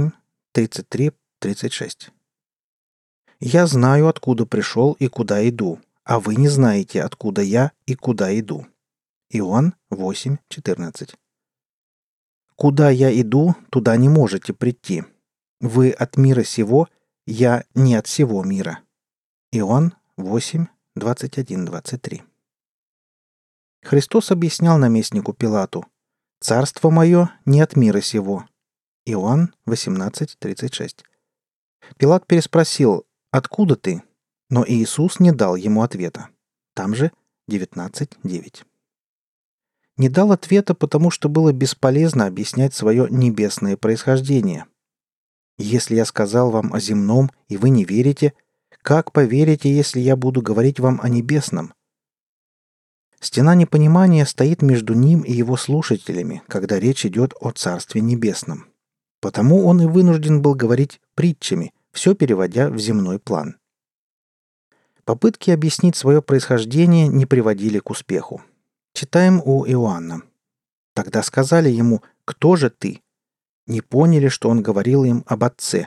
7:33-36. «Я знаю, откуда пришел и куда иду, а вы не знаете, откуда я и куда иду». Иоанн 8:14. «Куда я иду, туда не можете прийти. Вы от мира сего, я не от сего мира». Иоанн 8:21-23. Христос объяснял наместнику Пилату: «Царство мое не от мира сего». Иоанн 18:36. Пилат переспросил: «Откуда ты?» Но Иисус не дал ему ответа. Там же 19:9. Не дал ответа, потому что было бесполезно объяснять свое небесное происхождение. «Если я сказал вам о земном, и вы не верите, как поверите, если я буду говорить вам о небесном?» Стена непонимания стоит между ним и его слушателями, когда речь идет о Царстве Небесном. Потому он и вынужден был говорить притчами, все переводя в земной план. Попытки объяснить свое происхождение не приводили к успеху. Читаем у Иоанна. «Тогда сказали ему: кто же ты?» Не поняли, что он говорил им об Отце.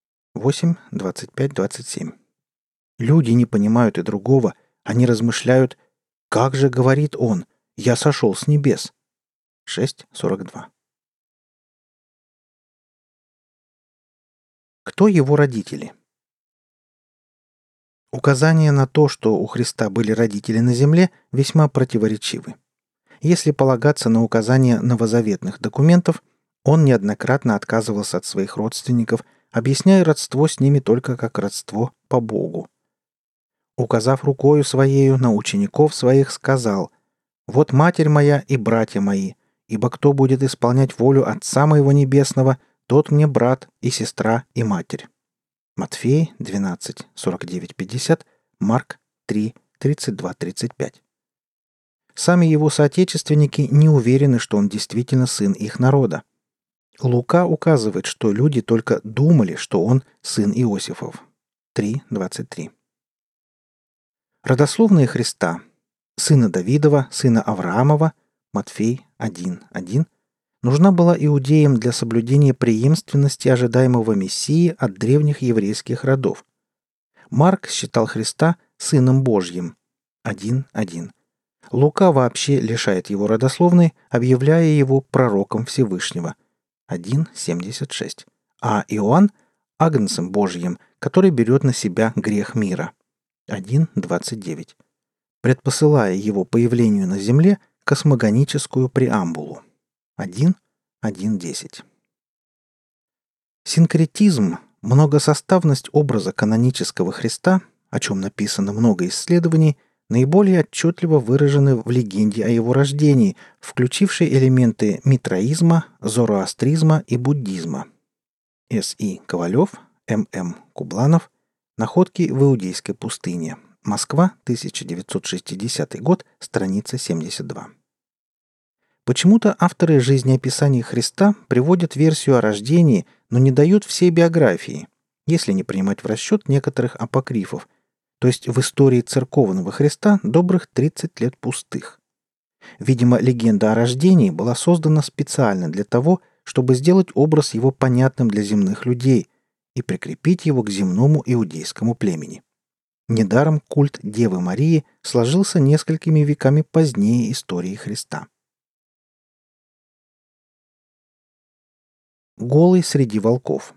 8:25-27. Люди не понимают и другого, они размышляют: как же говорит он: «Я сошел с небес»? 6:42. Кто его родители? Указания на то, что у Христа были родители на земле, весьма противоречивы. Если полагаться на указания новозаветных документов, он неоднократно отказывался от своих родственников, объясняя родство с ними только как родство по Богу. Указав рукою своею на учеников своих, сказал: «Вот матерь моя и братья мои, ибо кто будет исполнять волю Отца моего Небесного, тот мне брат и сестра и матерь». Матфей 12:49-50, Марк 3:32-35. Сами его соотечественники не уверены, что он действительно сын их народа. Лука указывает, что люди только думали, что он сын Иосифов. 3:23. Родословные Христа: сына Давидова, сына Авраамова, Матфей 1:1, нужна была иудеям для соблюдения преемственности ожидаемого Мессии от древних еврейских родов. Марк считал Христа сыном Божьим. 1:1. Лука вообще лишает его родословной, объявляя его пророком Всевышнего. 1:76. А Иоанн – агнцем Божьим, который берет на себя грех мира. 1:29. Предпосылая его появлению на земле космогоническую преамбулу. 1:1:10. Синкретизм, многосоставность образа канонического Христа, о чем написано много исследований, наиболее отчетливо выражены в легенде о его рождении, включившей элементы митраизма, зороастризма и буддизма. С.И. Ковалев, М.М. Кубланов. Находки в Иудейской пустыне. Москва, 1960 год, страница 72. Почему-то авторы жизнеописаний Христа приводят версию о рождении, но не дают всей биографии, если не принимать в расчет некоторых апокрифов, то есть в истории церковного Христа добрых 30 лет пустых. Видимо, легенда о рождении была создана специально для того, чтобы сделать образ его понятным для земных людей и прикрепить его к земному иудейскому племени. Недаром культ Девы Марии сложился несколькими веками позднее истории Христа. Голый среди волков.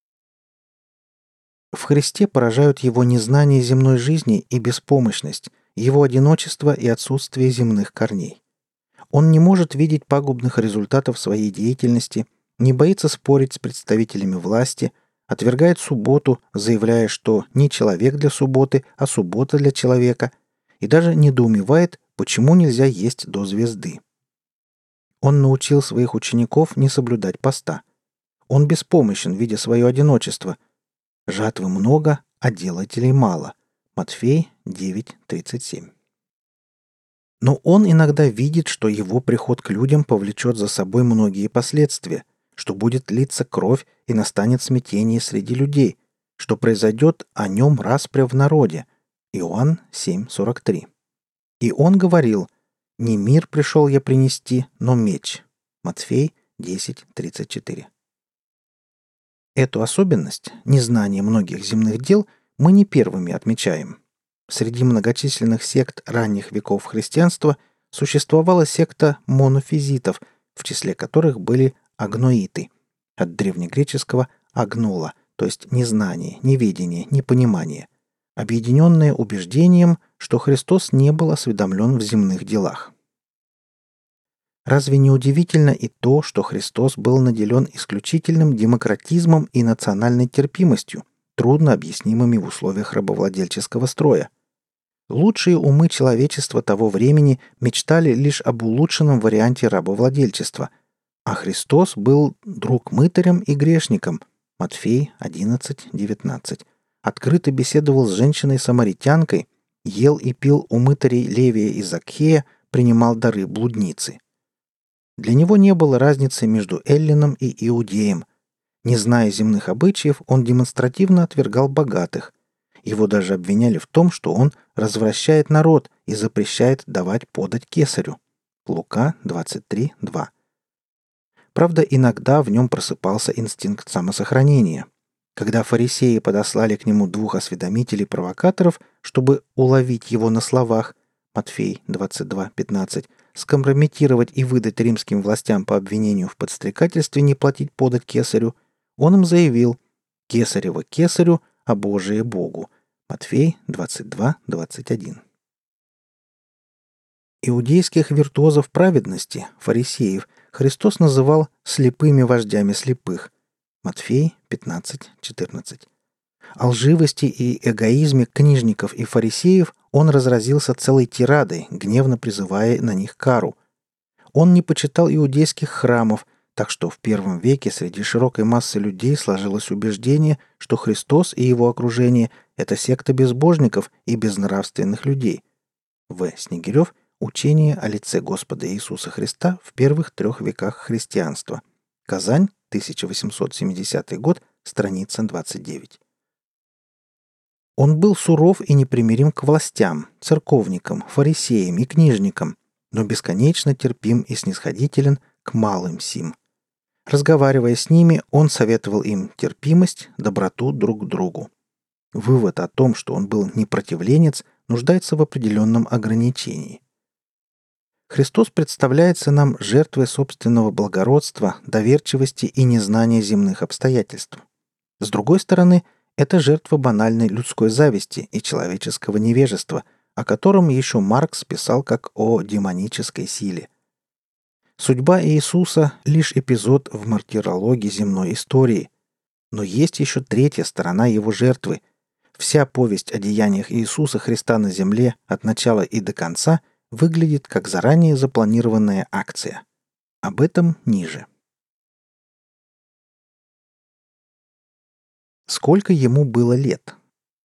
В Христе поражают его незнание земной жизни и беспомощность, его одиночество и отсутствие земных корней. Он не может видеть пагубных результатов своей деятельности, не боится спорить с представителями власти, отвергает субботу, заявляя, что не человек для субботы, а суббота для человека, и даже недоумевает, почему нельзя есть до звезды. Он научил своих учеников не соблюдать поста. Он беспомощен, видя свое одиночество. Жатвы много, а делателей мало. Матфей 9:37. Но он иногда видит, что его приход к людям повлечет за собой многие последствия, что будет литься кровь и настанет смятение среди людей, что произойдет о нем распря в народе. Иоанн 7:43. И он говорил: «Не мир пришел я принести, но меч». Матфей 10:34. Эту особенность, незнание многих земных дел, мы не первыми отмечаем. Среди многочисленных сект ранних веков христианства существовала секта монофизитов, в числе которых были агноиты, от древнегреческого «агнола», то есть незнание, неведение, непонимание, объединенное убеждением, что Христос не был осведомлен в земных делах. Разве не удивительно и то, что Христос был наделен исключительным демократизмом и национальной терпимостью, трудно объяснимыми в условиях рабовладельческого строя? Лучшие умы человечества того времени мечтали лишь об улучшенном варианте рабовладельчества, а Христос был друг мытарям и грешникам. Матфей 11:19. Открыто беседовал с женщиной-самаритянкой, ел и пил у мытарей Левия и Закхея, принимал дары блудницы. Для него не было разницы между эллином и иудеем. Не зная земных обычаев, он демонстративно отвергал богатых. Его даже обвиняли в том, что он развращает народ и запрещает давать подать кесарю. Лука 23:2. Правда, иногда в нем просыпался инстинкт самосохранения. Когда фарисеи подослали к нему 2 осведомителей-провокаторов, чтобы уловить его на словах, Матфей 22:15, скомпрометировать и выдать римским властям по обвинению в подстрекательстве не платить подать кесарю, он им заявил: «Кесарево кесарю, а Божие Богу». Матфей 22:21. Иудейских виртуозов праведности, фарисеев, Христос называл «слепыми вождями слепых». Матфей 15:14. О лживости и эгоизме книжников и фарисеев он разразился целой тирадой, гневно призывая на них кару. Он не почитал иудейских храмов, так что в первом веке среди широкой массы людей сложилось убеждение, что Христос и его окружение – это секта безбожников и безнравственных людей. В. Снегирев. Учение о лице Господа Иисуса Христа в первых 3 веках христианства. Казань, 1870 год, страница 29. Он был суров и непримирим к властям, церковникам, фарисеям и книжникам, но бесконечно терпим и снисходителен к малым сим. Разговаривая с ними, он советовал им терпимость, доброту друг к другу. Вывод о том, что он был непротивленец, нуждается в определенном ограничении. Христос представляется нам жертвой собственного благородства, доверчивости и незнания земных обстоятельств. С другой стороны, это жертва банальной людской зависти и человеческого невежества, о котором еще Маркс писал как о демонической силе. Судьба Иисуса – лишь эпизод в мартирологии земной истории. Но есть еще третья сторона его жертвы. Вся повесть о деяниях Иисуса Христа на земле от начала и до конца выглядит как заранее запланированная акция. Об этом ниже. Сколько ему было лет?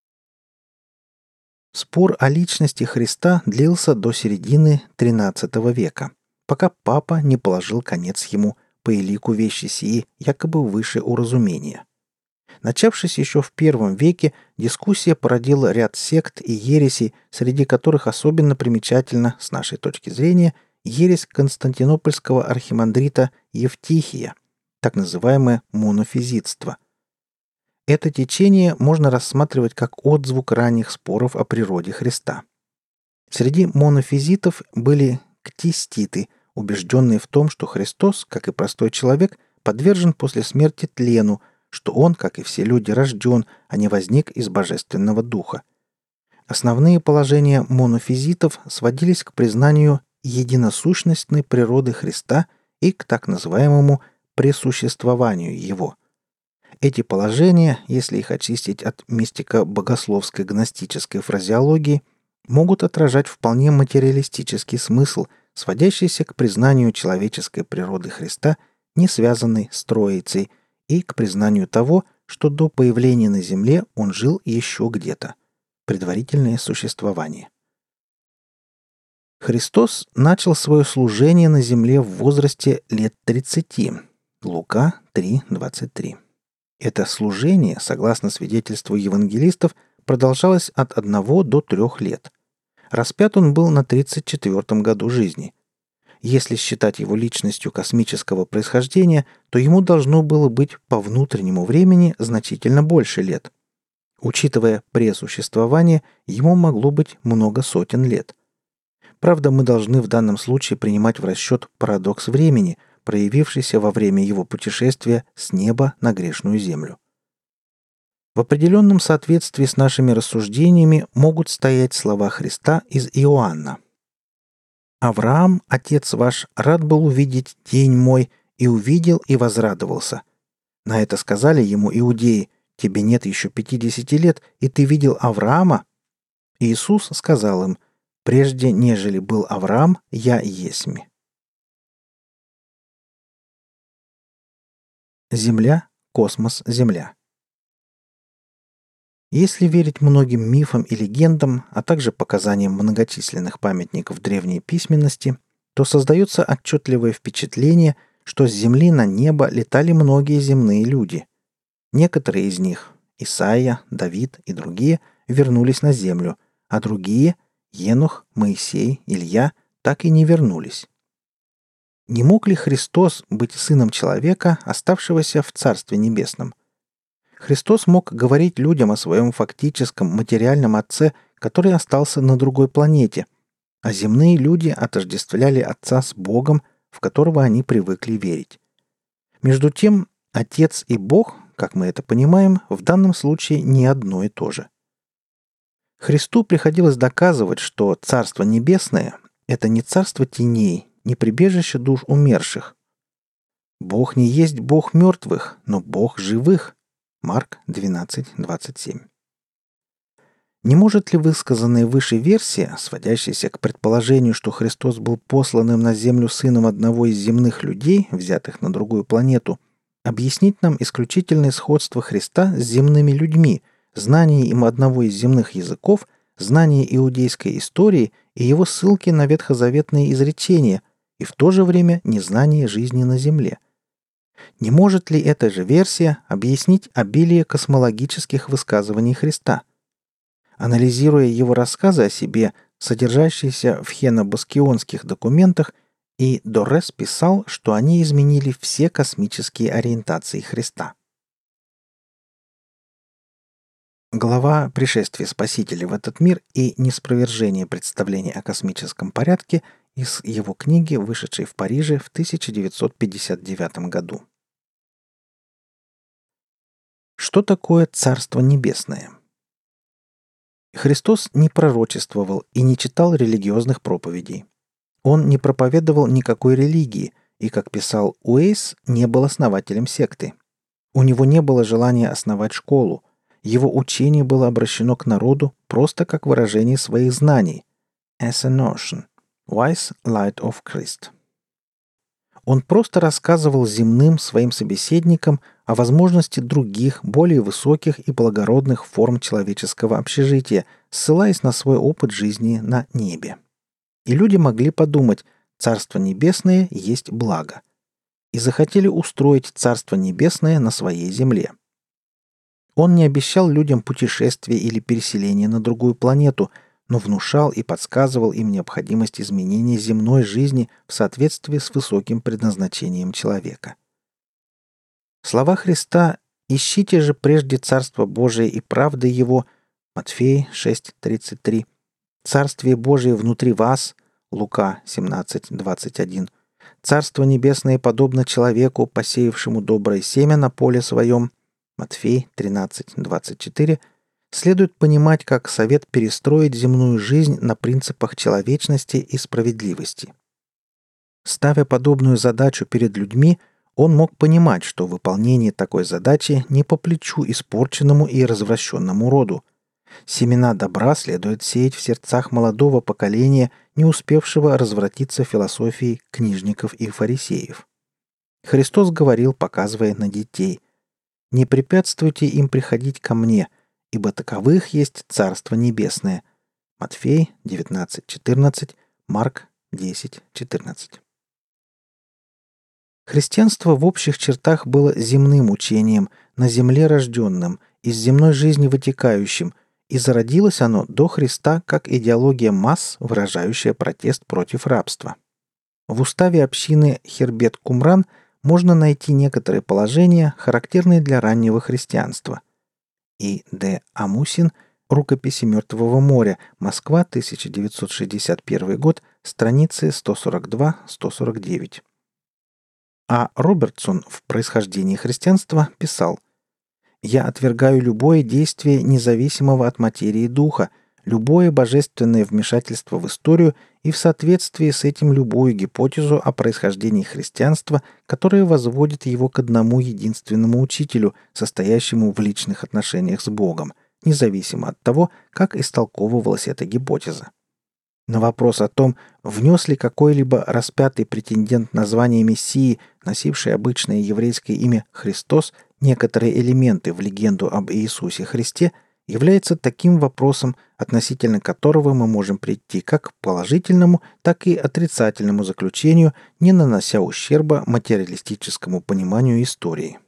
Спор о личности Христа длился до середины XIII века, пока папа не положил конец ему по элику вещи сии, якобы выше уразумения. Начавшись еще в I веке, дискуссия породила ряд сект и ересей, среди которых особенно примечательна, с нашей точки зрения, ересь константинопольского архимандрита Евтихия, так называемое монофизитство. Это течение можно рассматривать как отзвук ранних споров о природе Христа. Среди монофизитов были ктиститы, убежденные в том, что Христос, как и простой человек, подвержен после смерти тлену, что Он, как и все люди, рожден, а не возник из божественного духа. Основные положения монофизитов сводились к признанию единосущностной природы Христа и к так называемому пресуществованию Его. Эти положения, если их очистить от мистико-богословской гностической фразеологии, могут отражать вполне материалистический смысл, сводящийся к признанию человеческой природы Христа, не связанной с Троицей, и к признанию того, что до появления на земле он жил еще где-то. Предварительное существование. Христос начал свое служение на земле в возрасте лет 30. Лука 3:23. Это служение, согласно свидетельству евангелистов, продолжалось от 1 до 3 лет. Распят он был на 34-м году жизни. Если считать его личностью космического происхождения, то ему должно было быть по внутреннему времени значительно больше лет. Учитывая пресуществование, ему могло быть много сотен лет. Правда, мы должны в данном случае принимать в расчет парадокс времени, проявившийся во время его путешествия с неба на грешную землю. В определенном соответствии с нашими рассуждениями могут стоять слова Христа из Иоанна. «Авраам, отец ваш, рад был увидеть день мой, и увидел, и возрадовался». На это сказали ему иудеи: «Тебе нет еще 50 лет, и ты видел Авраама?» Иисус сказал им: «Прежде, нежели был Авраам, я есмь». Земля, космос, Земля. Если верить многим мифам и легендам, а также показаниям многочисленных памятников древней письменности, то создается отчетливое впечатление, что с Земли на небо летали многие земные люди. Некоторые из них, Исаия, Давид и другие, вернулись на Землю, а другие, Енох, Моисей, Илья, так и не вернулись. Не мог ли Христос быть сыном человека, оставшегося в Царстве Небесном? Христос мог говорить людям о своем фактическом материальном Отце, который остался на другой планете, а земные люди отождествляли Отца с Богом, в которого они привыкли верить. Между тем, Отец и Бог, как мы это понимаем, в данном случае не одно и то же. Христу приходилось доказывать, что Царство Небесное – это не царство теней, не прибежище душ умерших. Бог не есть Бог мертвых, но Бог живых. Марк 12:27. Не может ли высказанная выше версия, сводящаяся к предположению, что Христос был посланным на землю сыном одного из земных людей, взятых на другую планету, объяснить нам исключительное сходство Христа с земными людьми, знание им одного из земных языков, знание иудейской истории и его ссылки на ветхозаветные изречения, и в то же время незнание жизни на земле? Не может ли эта же версия объяснить обилие космологических высказываний Христа? Анализируя его рассказы о себе, содержащиеся в хенобаскионских документах, и Доррес писал, что они изменили все космические ориентации Христа. Глава «Пришествие Спасителя в этот мир» и неспровержение представлений о космическом порядке из его книги, вышедшей в Париже в 1959 году. Что такое Царство Небесное? Христос не пророчествовал и не читал религиозных проповедей. Он не проповедовал никакой религии и, как писал Уэйс, не был основателем секты. У него не было желания основать школу. Его учение было обращено к народу просто как выражение своих знаний. As a notion. Wise light of Christ. Он просто рассказывал земным своим собеседникам о возможности других, более высоких и благородных форм человеческого общежития, ссылаясь на свой опыт жизни на небе. И люди могли подумать: Царство Небесное есть благо. И захотели устроить Царство Небесное на своей земле. Он не обещал людям путешествие или переселение на другую планету, но внушал и подсказывал им необходимость изменения земной жизни в соответствии с высоким предназначением человека. Слова Христа Ищите же прежде Царство Божие и правды Его, Матфея 6:33, Царствие Божие внутри вас, Лука 17:21, Царство Небесное подобно человеку, посеявшему доброе семя на поле своем, Матфей 13:24, следует понимать как совет перестроить земную жизнь на принципах человечности и справедливости. Ставя подобную задачу перед людьми, он мог понимать, что выполнение такой задачи не по плечу испорченному и развращенному роду. Семена добра следует сеять в сердцах молодого поколения, не успевшего развратиться философией книжников и фарисеев. Христос говорил, показывая на детей: «Не препятствуйте им приходить ко мне, ибо таковых есть Царство Небесное». Матфей 19:14, Марк 10:14. Христианство в общих чертах было земным учением, на земле рожденным, из земной жизни вытекающим, и зародилось оно до Христа как идеология масс, выражающая протест против рабства. В уставе общины Хербет-Кумран можно найти некоторые положения, характерные для раннего христианства. И. Д. Амусин, рукописи Мертвого моря, Москва, 1961 год, страницы 142-149. А Робертсон в «Происхождении христианства» писал: «Я отвергаю любое действие независимого от материи духа, любое божественное вмешательство в историю и в соответствии с этим любую гипотезу о происхождении христианства, которая возводит его к одному единственному учителю, состоящему в личных отношениях с Богом, независимо от того, как истолковывалась эта гипотеза. На вопрос о том, внес ли какой-либо распятый претендент на звание Мессии, носивший обычное еврейское имя Христос, некоторые элементы в легенду об Иисусе Христе, является таким вопросом, относительно которого мы можем прийти как к положительному, так и отрицательному заключению, не нанося ущерба материалистическому пониманию истории.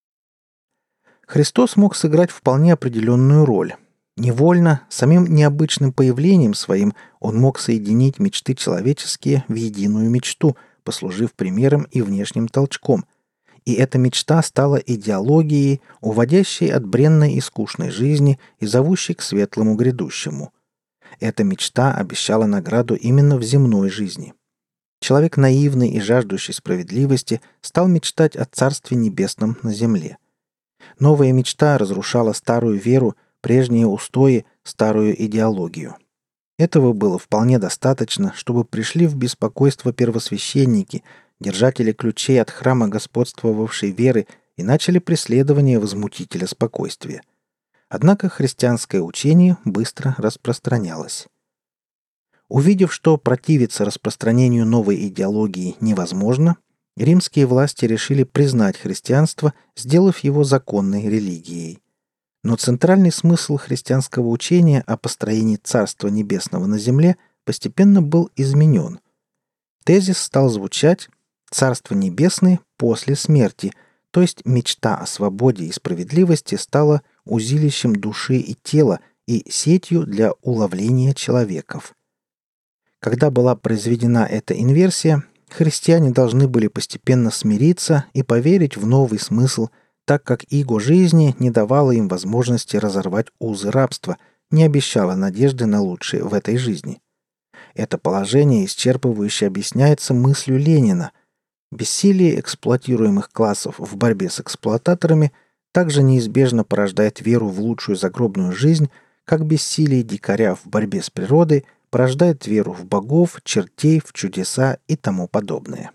Христос мог сыграть вполне определенную роль. Невольно, самим необычным появлением своим он мог соединить мечты человеческие в единую мечту, послужив примером и внешним толчком. И эта мечта стала идеологией, уводящей от бренной и скучной жизни и зовущей к светлому грядущему. Эта мечта обещала награду именно в земной жизни. Человек наивный и жаждущий справедливости стал мечтать о Царстве Небесном на земле. Новая мечта разрушала старую веру, прежние устои, старую идеологию. Этого было вполне достаточно, чтобы пришли в беспокойство первосвященники, держатели ключей от храма господствовавшей веры, и начали преследование возмутителя спокойствия. Однако христианское учение быстро распространялось. Увидев, что противиться распространению новой идеологии невозможно, римские власти решили признать христианство, сделав его законной религией. Но центральный смысл христианского учения о построении Царства Небесного на земле постепенно был изменен. Тезис стал звучать: «Царство Небесное после смерти», то есть мечта о свободе и справедливости стала узилищем души и тела и сетью для уловления человеков. Когда была произведена эта инверсия, христиане должны были постепенно смириться и поверить в новый смысл, так как иго жизни не давало им возможности разорвать узы рабства, не обещало надежды на лучшее в этой жизни. Это положение исчерпывающе объясняется мыслью Ленина. Бессилие эксплуатируемых классов в борьбе с эксплуататорами также неизбежно порождает веру в лучшую загробную жизнь, как бессилие дикаря в борьбе с природой порождает веру в богов, чертей, в чудеса и тому подобное.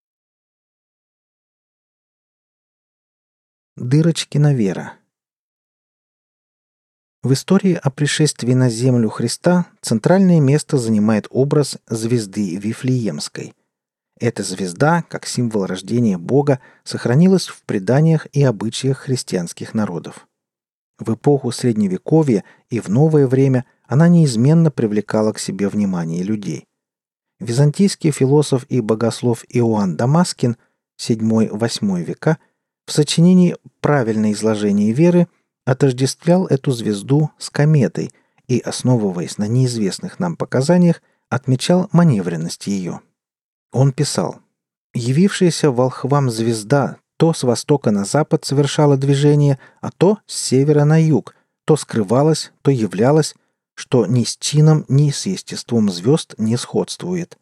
Дырочкина вера. В истории о пришествии на землю Христа центральное место занимает образ звезды Вифлеемской. Эта звезда, как символ рождения Бога, сохранилась в преданиях и обычаях христианских народов. В эпоху Средневековья и в новое время она неизменно привлекала к себе внимание людей. Византийский философ и богослов Иоанн Дамаскин, VII-VIII века, в сочинении «Правильное изложение веры» отождествлял эту звезду с кометой и, основываясь на неизвестных нам показаниях, отмечал маневренность ее. Он писал: «Явившаяся волхвам звезда, то с востока на запад совершало движение, а то с севера на юг, то скрывалось, то являлось, что ни с чином, ни с естеством звезд не сходствует.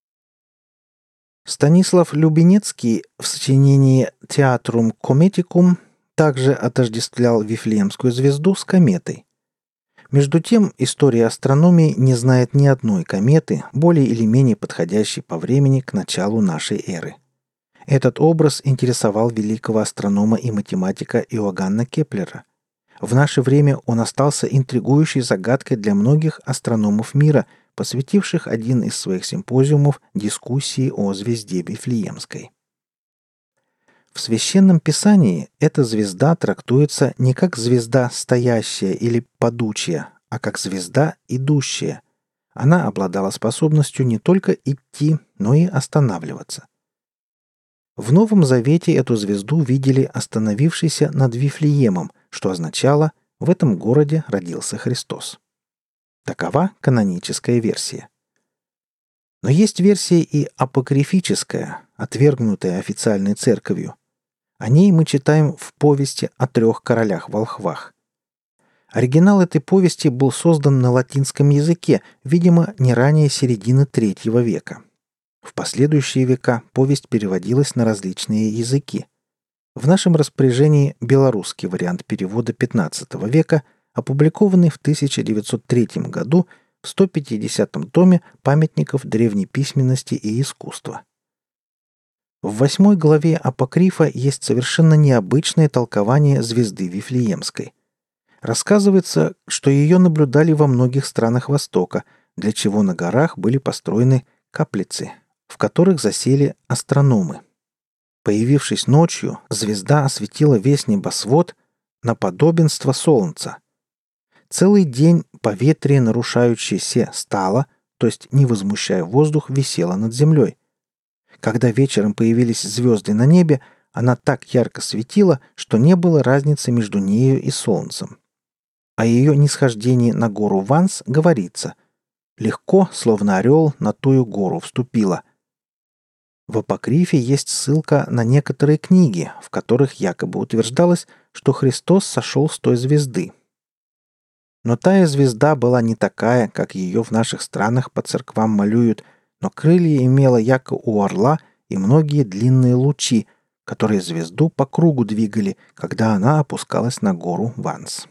Станислав Любенецкий в сочинении «Театрум кометикум» также отождествлял Вифлеемскую звезду с кометой. Между тем, история астрономии не знает ни одной кометы, более или менее подходящей по времени к началу нашей эры. Этот образ интересовал великого астронома и математика Иоганна Кеплера. В наше время он остался интригующей загадкой для многих астрономов мира, посвятивших один из своих симпозиумов дискуссии о звезде Вифлеемской. В Священном Писании эта звезда трактуется не как звезда стоящая или падучая, а как звезда идущая. Она обладала способностью не только идти, но и останавливаться. В Новом Завете эту звезду видели остановившейся над Вифлеемом, что означало «в этом городе родился Христос». Такова каноническая версия. Но есть версия и апокрифическая, отвергнутая официальной церковью. О ней мы читаем в повести о 3 королях-волхвах. Оригинал этой повести был создан на латинском языке, видимо, не ранее середины III века. В последующие века повесть переводилась на различные языки. В нашем распоряжении белорусский вариант перевода XV века, опубликованный в 1903 году в 150-м томе памятников древней письменности и искусства. В 8 главе Апокрифа есть совершенно необычное толкование звезды Вифлеемской. Рассказывается, что ее наблюдали во многих странах Востока, для чего на горах были построены каплицы, в которых засели астрономы. Появившись ночью, звезда осветила весь небосвод на подобенство солнца. Целый день поветрие, нарушающееся, стало, то есть, не возмущая воздух, висело над землей. Когда вечером появились звезды на небе, она так ярко светила, что не было разницы между нею и солнцем. О ее нисхождении на гору Ванс говорится: «Легко, словно орел, на тую гору вступила». В Апокрифе есть ссылка на некоторые книги, в которых якобы утверждалось, что Христос сошел с той звезды. Но тая звезда была не такая, как ее в наших странах по церквам малюют, но крылья имела яко у орла и многие длинные лучи, которые звезду по кругу двигали, когда она опускалась на гору Ванс.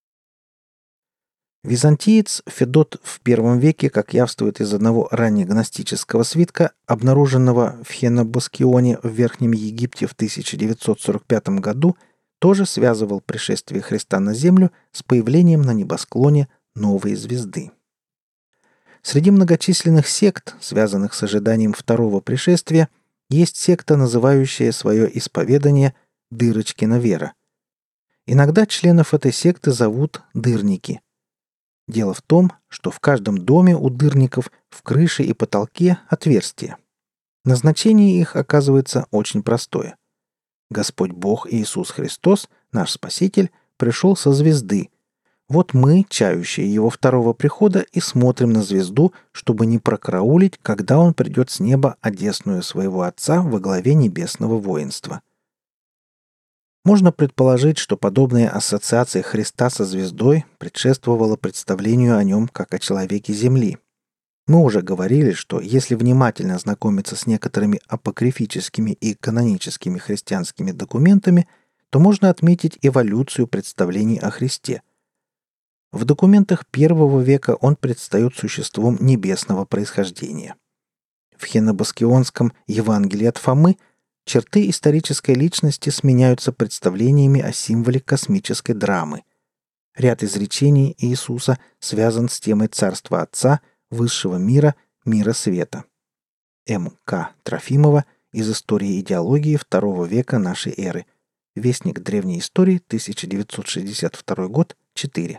Византиец Федот в I веке, как явствует из одного раннегностического свитка, обнаруженного в Хенобаскионе в Верхнем Египте в 1945 году, тоже связывал пришествие Христа на Землю с появлением на небосклоне новой звезды. Среди многочисленных сект, связанных с ожиданием второго пришествия, есть секта, называющая свое исповедание «Дырочкина вера». Иногда членов этой секты зовут «дырники». Дело в том, что в каждом доме у дырников в крыше и потолке отверстия. Назначение их оказывается очень простое. Господь Бог Иисус Христос, наш Спаситель, пришел со звезды. Вот мы, чающие Его второго прихода, и смотрим на звезду, чтобы не прокраулить, когда Он придет с неба одесную своего Отца во главе небесного воинства. Можно предположить, что подобная ассоциация Христа со звездой предшествовала представлению о нем как о человеке Земли. Мы уже говорили, что если внимательно ознакомиться с некоторыми апокрифическими и каноническими христианскими документами, то можно отметить эволюцию представлений о Христе. В документах I века он предстает существом небесного происхождения. В Хенобаскионском Евангелии от Фомы черты исторической личности сменяются представлениями о символе космической драмы. Ряд изречений Иисуса связан с темой Царства Отца, высшего мира, мира света. М.К. Трофимова из «Истории идеологии II века нашей эры». Вестник древней истории, 1962 год, 4.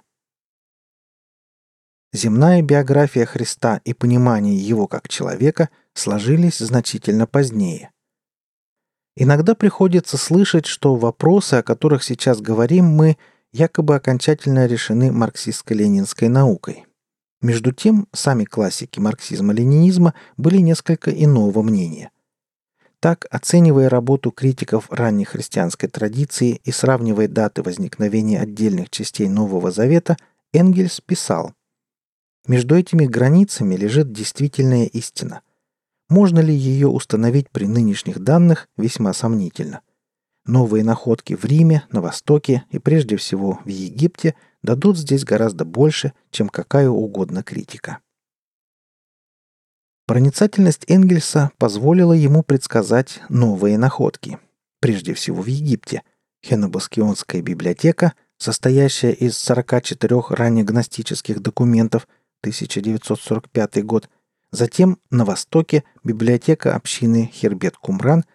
Земная биография Христа и понимание его как человека сложились значительно позднее. Иногда приходится слышать, что вопросы, о которых сейчас говорим мы, якобы окончательно решены марксистско-ленинской наукой. Между тем, сами классики марксизма-ленинизма были несколько иного мнения. Так, оценивая работу критиков ранней христианской традиции и сравнивая даты возникновения отдельных частей Нового Завета, Энгельс писал: «Между этими границами лежит действительная истина. Можно ли ее установить при нынешних данных, весьма сомнительно. Новые находки в Риме, на Востоке и прежде всего в Египте дадут здесь гораздо больше, чем какая угодно критика». Проницательность Энгельса позволила ему предсказать новые находки. Прежде всего в Египте. Хенобаскионская библиотека, состоящая из 44 раннегностических документов, 1945 год. Затем на Востоке библиотека общины Хербет-Кумран,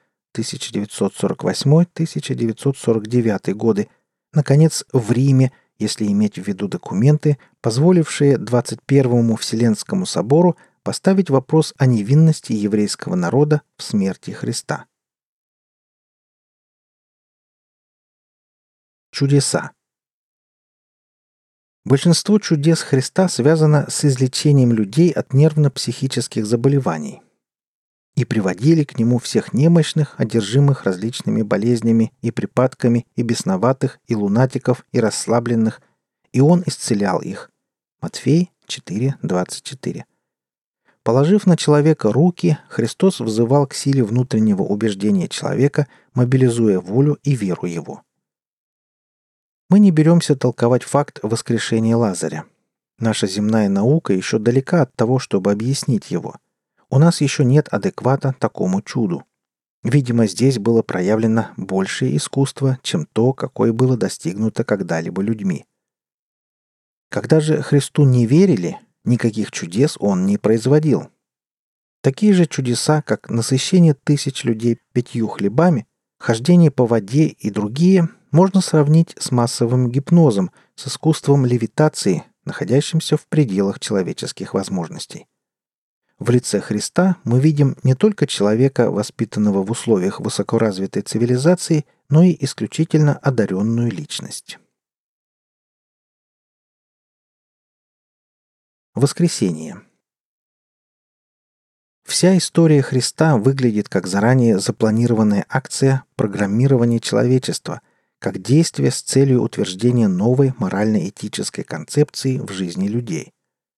1948-1949 годы. Наконец, в Риме, если иметь в виду документы, позволившие 21-му Вселенскому собору поставить вопрос о невинности еврейского народа в смерти Христа. Чудеса. Большинство чудес Христа связано с излечением людей от нервно-психических заболеваний. И приводили к нему всех немощных, одержимых различными болезнями и припадками, и бесноватых, и лунатиков, и расслабленных, и он исцелял их. Матфей 4:24. Положив на человека руки, Христос взывал к силе внутреннего убеждения человека, мобилизуя волю и веру его. Мы не беремся толковать факт воскрешения Лазаря. Наша земная наука еще далека от того, чтобы объяснить его. У нас еще нет адеквата такому чуду. Видимо, здесь было проявлено большее искусство, чем то, какое было достигнуто когда-либо людьми. Когда же Христу не верили, никаких чудес он не производил. Такие же чудеса, как насыщение тысяч людей 5 хлебами, хождение по воде и другие, можно сравнить с массовым гипнозом, с искусством левитации, находящимся в пределах человеческих возможностей. В лице Христа мы видим не только человека, воспитанного в условиях высокоразвитой цивилизации, но и исключительно одаренную личность. Воскресение. Вся история Христа выглядит как заранее запланированная акция программирования человечества, как действие с целью утверждения новой морально-этической концепции в жизни людей.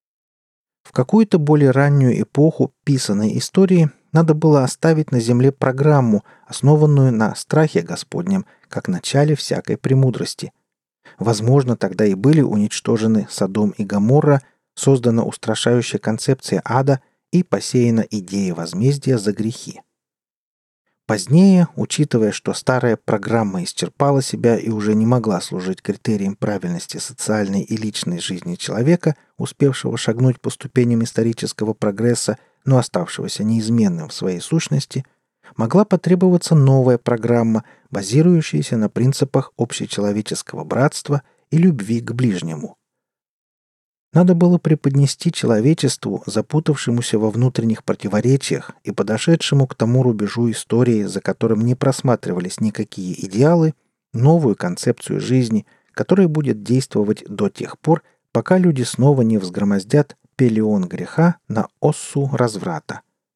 В какую-то более раннюю эпоху писанной истории надо было оставить на земле программу, основанную на страхе Господнем, как начале всякой премудрости. Возможно, тогда и были уничтожены Содом и Гоморра, создана устрашающая концепция ада и посеяна идея возмездия за грехи. Позднее, учитывая, что старая программа исчерпала себя и уже не могла служить критерием правильности социальной и личной жизни человека, успевшего шагнуть по ступеням исторического прогресса, но оставшегося неизменным в своей сущности, могла потребоваться новая программа, базирующаяся на принципах общечеловеческого братства и любви к ближнему. Надо было преподнести человечеству, запутавшемуся во внутренних противоречиях и подошедшему к тому рубежу истории, за которым не просматривались никакие идеалы, новую концепцию жизни, которая будет действовать до тех пор, пока люди снова не взгромоздят пелеон греха на оссу разврата.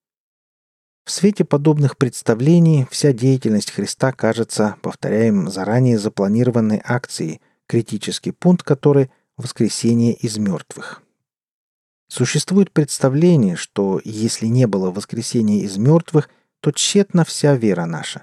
В свете подобных представлений вся деятельность Христа кажется, повторяем, заранее запланированной акцией, критический пункт которой – воскресение из мертвых. Существует представление, что если не было воскресения из мертвых, то тщетна вся вера наша.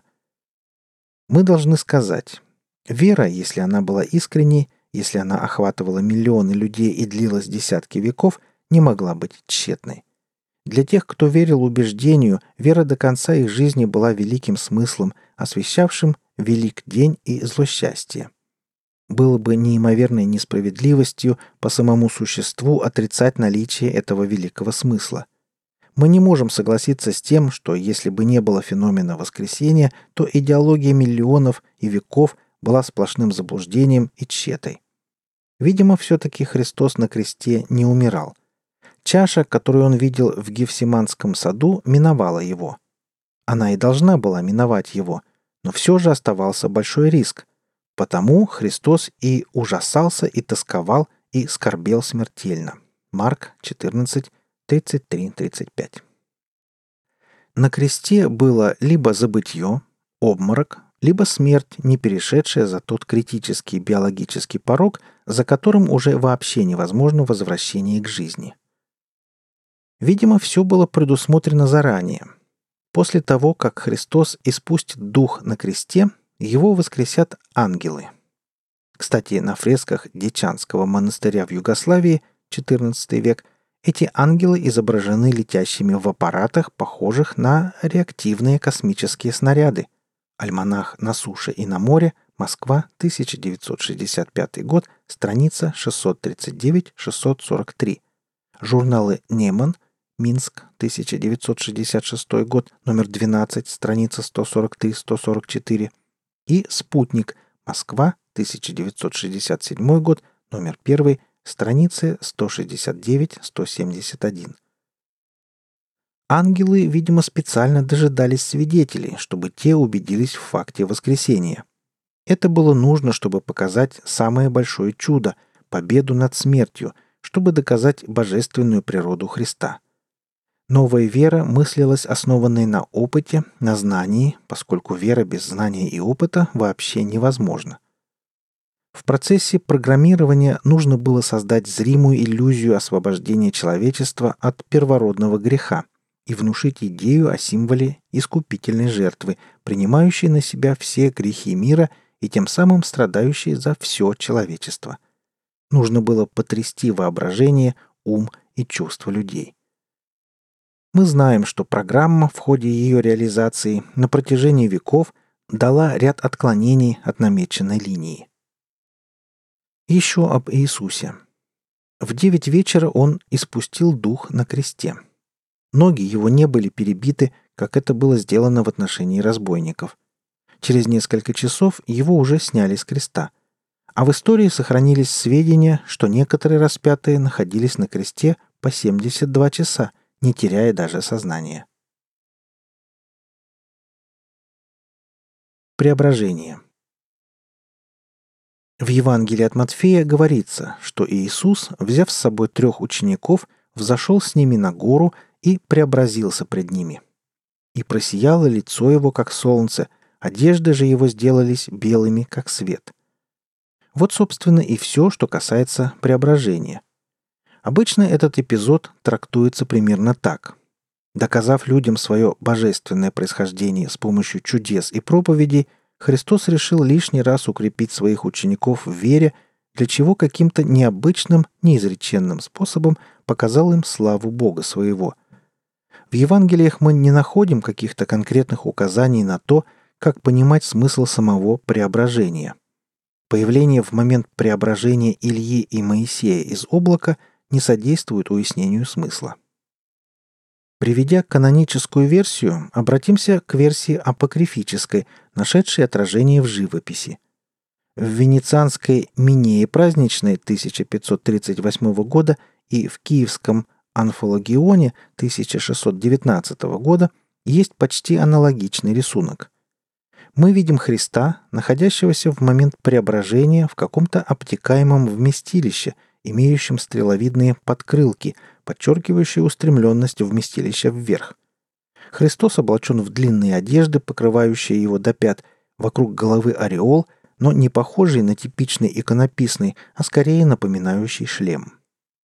Мы должны сказать, вера, если она была искренней, если она охватывала миллионы людей и длилась десятки веков, не могла быть тщетной. Для тех, кто верил убеждению, вера до конца их жизни была великим смыслом, освещавшим велик день и злосчастье. Было бы неимоверной несправедливостью по самому существу отрицать наличие этого великого смысла. Мы не можем согласиться с тем, что если бы не было феномена воскресения, то идеология миллионов и веков была сплошным заблуждением и тщетой. Видимо, все-таки Христос на кресте не умирал. Чаша, которую он видел в Гефсиманском саду, миновала его. Она и должна была миновать его, но все же оставался большой риск. Потому Христос и ужасался, и тосковал, и скорбел смертельно. Марк 14, 33-35. На кресте было либо забытье, обморок, либо смерть, не перешедшая за тот критический биологический порог, за которым уже вообще невозможно возвращение к жизни. Видимо, все было предусмотрено заранее. После того, как Христос испустит дух на кресте, его воскресят ангелы. Кстати, на фресках Дечанского монастыря в Югославии, XIV век, эти ангелы изображены летящими в аппаратах, похожих на реактивные космические снаряды. Альманах «На суше и на море», Москва, 1965 год, страница 639-643. Журналы «Неман», Минск, 1966 год, номер 12, страница 143-144. И «Спутник», Москва, 1967 год, номер 1, страницы 169-171. Ангелы, видимо, специально дожидались свидетелей, чтобы те убедились в факте воскресения. Это было нужно, чтобы показать самое большое чудо – победу над смертью, чтобы доказать божественную природу Христа. Новая вера мыслилась основанной на опыте, на знании, поскольку вера без знания и опыта вообще невозможна. В процессе программирования нужно было создать зримую иллюзию освобождения человечества от первородного греха и внушить идею о символе искупительной жертвы, принимающей на себя все грехи мира и тем самым страдающей за все человечество. Нужно было потрясти воображение, ум и чувства людей. Мы знаем, что программа в ходе ее реализации на протяжении веков дала ряд отклонений от намеченной линии. Еще об Иисусе. В 9 вечера он испустил дух на кресте. Ноги его не были перебиты, как это было сделано в отношении разбойников. Через несколько часов его уже сняли с креста. А в истории сохранились сведения, что некоторые распятые находились на кресте по 72 часа, не теряя даже сознания. Преображение. В Евангелии от Матфея говорится, что Иисус, взяв с собой 3 учеников, взошел с ними на гору и преобразился пред ними. И просияло лицо его, как солнце, одежды же его сделались белыми, как свет. Вот, собственно, и все, что касается преображения. Обычно этот эпизод трактуется примерно так. Доказав людям свое божественное происхождение с помощью чудес и проповедей, Христос решил лишний раз укрепить своих учеников в вере, для чего каким-то необычным, неизреченным способом показал им славу Бога своего. В Евангелиях мы не находим каких-то конкретных указаний на то, как понимать смысл самого преображения. Появление в момент преображения Ильи и Моисея из облака не содействует уяснению смысла. Приведя каноническую версию, обратимся к версии апокрифической, нашедшей отражение в живописи. В венецианской «Минее праздничной» 1538 года и в киевском «Анфологионе» 1619 года есть почти аналогичный рисунок. Мы видим Христа, находящегося в момент преображения в каком-то обтекаемом вместилище, имеющем стреловидные подкрылки, подчеркивающие устремленность вместилища вверх. Христос облачен в длинные одежды, покрывающие его до пят, вокруг головы ореол, но не похожий на типичный иконописный, а скорее напоминающий шлем.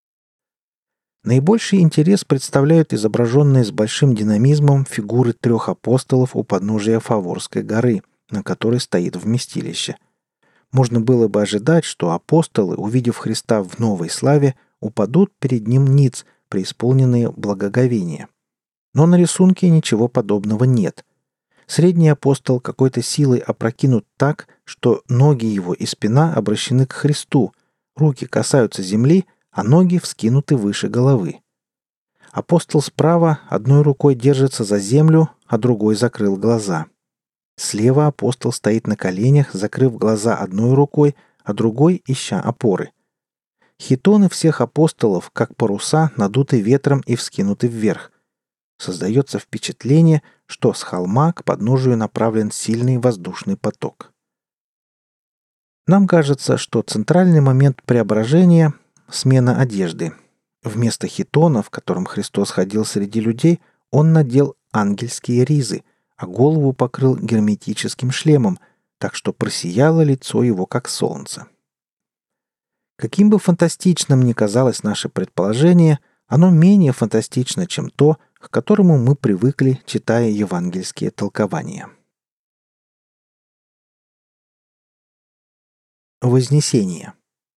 Наибольший интерес представляют изображенные с большим динамизмом фигуры 3 апостолов у подножия Фаворской горы, на которой стоит вместилище. Можно было бы ожидать, что апостолы, увидев Христа в новой славе, упадут перед ним ниц, преисполненные благоговения. Но на рисунке ничего подобного нет. Средний апостол какой-то силой опрокинут так, что ноги его и спина обращены к Христу, руки касаются земли, а ноги вскинуты выше головы. Апостол справа одной рукой держится за землю, а другой закрыл глаза. Слева апостол стоит на коленях, закрыв глаза одной рукой, а другой ища опоры. Хитоны всех апостолов, как паруса, надуты ветром и вскинуты вверх. Создается впечатление, что с холма к подножию направлен сильный воздушный поток. Нам кажется, что центральный момент преображения – смена одежды. Вместо хитона, в котором Христос ходил среди людей, он надел ангельские ризы, а голову покрыл герметическим шлемом, так что просияло лицо его, как солнце. Каким бы фантастичным ни казалось наше предположение, оно менее фантастично, чем то, к которому мы привыкли, читая евангельские толкования. Вознесение.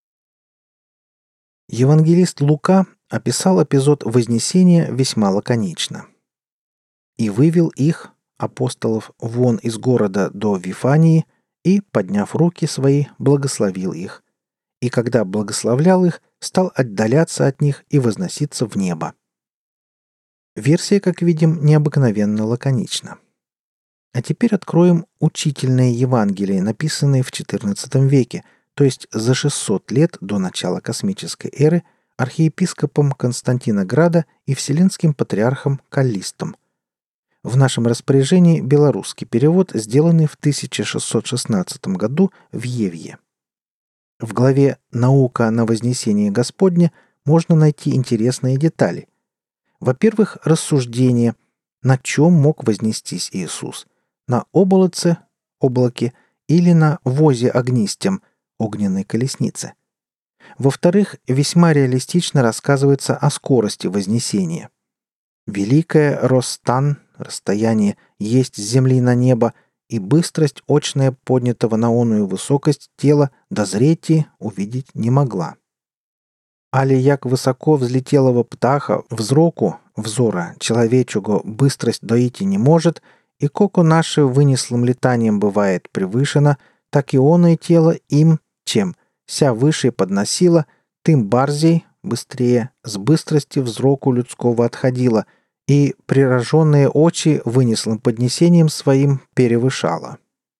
Евангелист Лука описал эпизод Вознесения весьма лаконично. «И вывел их, апостолов, вон из города до Вифании, и, подняв руки свои, благословил их. И когда благословлял их, стал отдаляться от них и возноситься в небо». Версия, как видим, необыкновенно лаконична. А теперь откроем учительное Евангелие, написанное в XIV веке, то есть за 600 лет до начала космической эры, архиепископом Константинограда и вселенским патриархом Каллистом. В нашем распоряжении белорусский перевод, сделанный в 1616 году в Евье. В главе «Наука на вознесение Господне» можно найти интересные детали. Во-первых, рассуждение, на чем мог вознестись Иисус – на облаце, облаке или на возе огнистем, огненной колеснице. Во-вторых, весьма реалистично рассказывается о скорости вознесения. Великое Ростан, расстояние, есть с земли на небо, и быстрость очная поднятого на оную высокость тела дозреть увидеть не могла. Али як высоко взлетелого птаха взора человечего быстрость доить не может, и коко наше вынеслым летанием бывает превышено, так и оное тело им, чем ся выше подносило, тым барзей, быстрее, с быстрости взроку людского отходило, и прироженные очи вынеслым поднесением своим перевышало.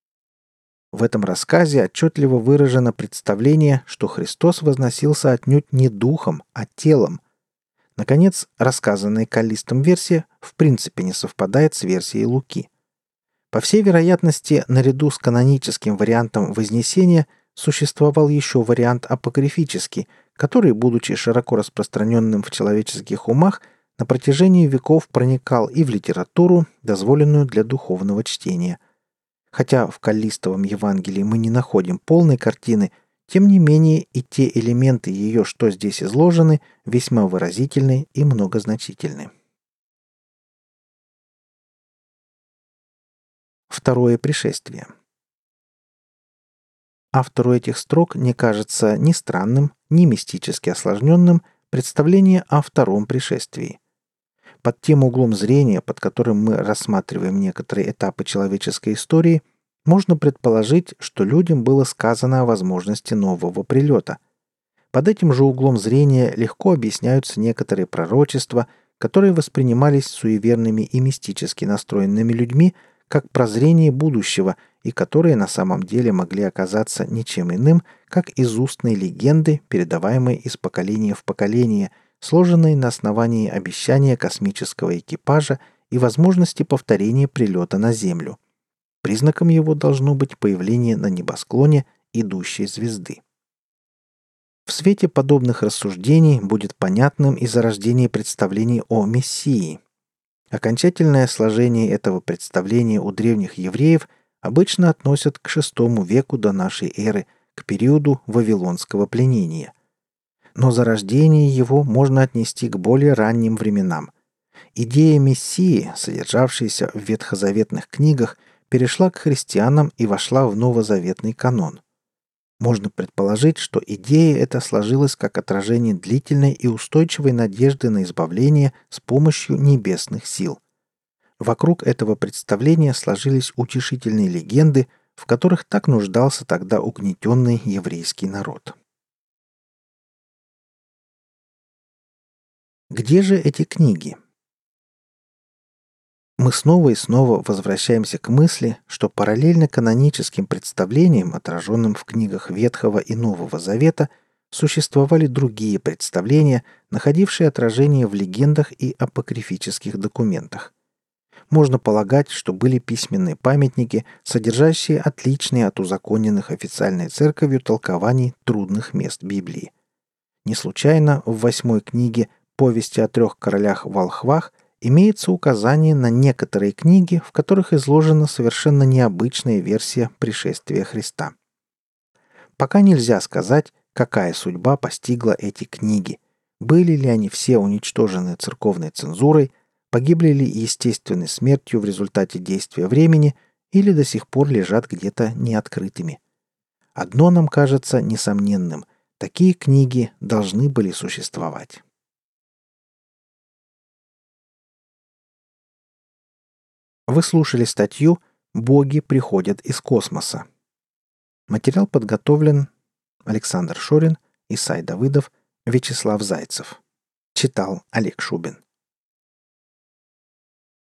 В этом рассказе отчетливо выражено представление, что Христос возносился отнюдь не духом, а телом. Наконец, рассказанная Каллистом версия в принципе не совпадает с версией Луки. По всей вероятности, наряду с каноническим вариантом Вознесения существовал еще вариант апокрифический, который, будучи широко распространенным в человеческих умах, на протяжении веков проникал и в литературу, дозволенную для духовного чтения. Хотя в Каллистовом Евангелии мы не находим полной картины, тем не менее и те элементы ее, что здесь изложены, весьма выразительны и многозначительны. Второе пришествие. Автору этих строк не кажется ни странным, ни мистически осложненным представление о втором пришествии. Под тем углом зрения, под которым мы рассматриваем некоторые этапы человеческой истории, можно предположить, что людям было сказано о возможности нового прилета. Под этим же углом зрения легко объясняются некоторые пророчества, которые воспринимались суеверными и мистически настроенными людьми как прозрение будущего и которые на самом деле могли оказаться ничем иным, как из устной легенды, передаваемой из поколения в поколение, сложенной на основании обещания космического экипажа и возможности повторения прилета на Землю. Признаком его должно быть появление на небосклоне идущей звезды. В свете подобных рассуждений будет понятным и зарождение представлений о Мессии. Окончательное сложение этого представления у древних евреев обычно относят к VI веку до нашей эры, к периоду вавилонского пленения. Но зарождение его можно отнести к более ранним временам. Идея Мессии, содержавшаяся в ветхозаветных книгах, перешла к христианам и вошла в новозаветный канон. Можно предположить, что идея эта сложилась как отражение длительной и устойчивой надежды на избавление с помощью небесных сил. Вокруг этого представления сложились утешительные легенды, в которых так нуждался тогда угнетенный еврейский народ. Где же эти книги? Мы снова и снова возвращаемся к мысли, что параллельно каноническим представлениям, отраженным в книгах Ветхого и Нового Завета, существовали другие представления, находившие отражение в легендах и апокрифических документах. Можно полагать, что были письменные памятники, содержащие отличные от узаконенных официальной церковью толкований трудных мест Библии. Не случайно в 8 книге «Повести о трех королях-волхвах» имеется указание на некоторые книги, в которых изложена совершенно необычная версия пришествия Христа. Пока нельзя сказать, какая судьба постигла эти книги. Были ли они все уничтожены церковной цензурой, погибли ли естественной смертью в результате действия времени или до сих пор лежат где-то неоткрытыми. Одно нам кажется несомненным – такие книги должны были существовать. Вы слушали статью «Боги приходят из космоса». Материал подготовлен Александр Шорин, Исай Давыдов, Вячеслав Зайцев. Читал Олег Шубин.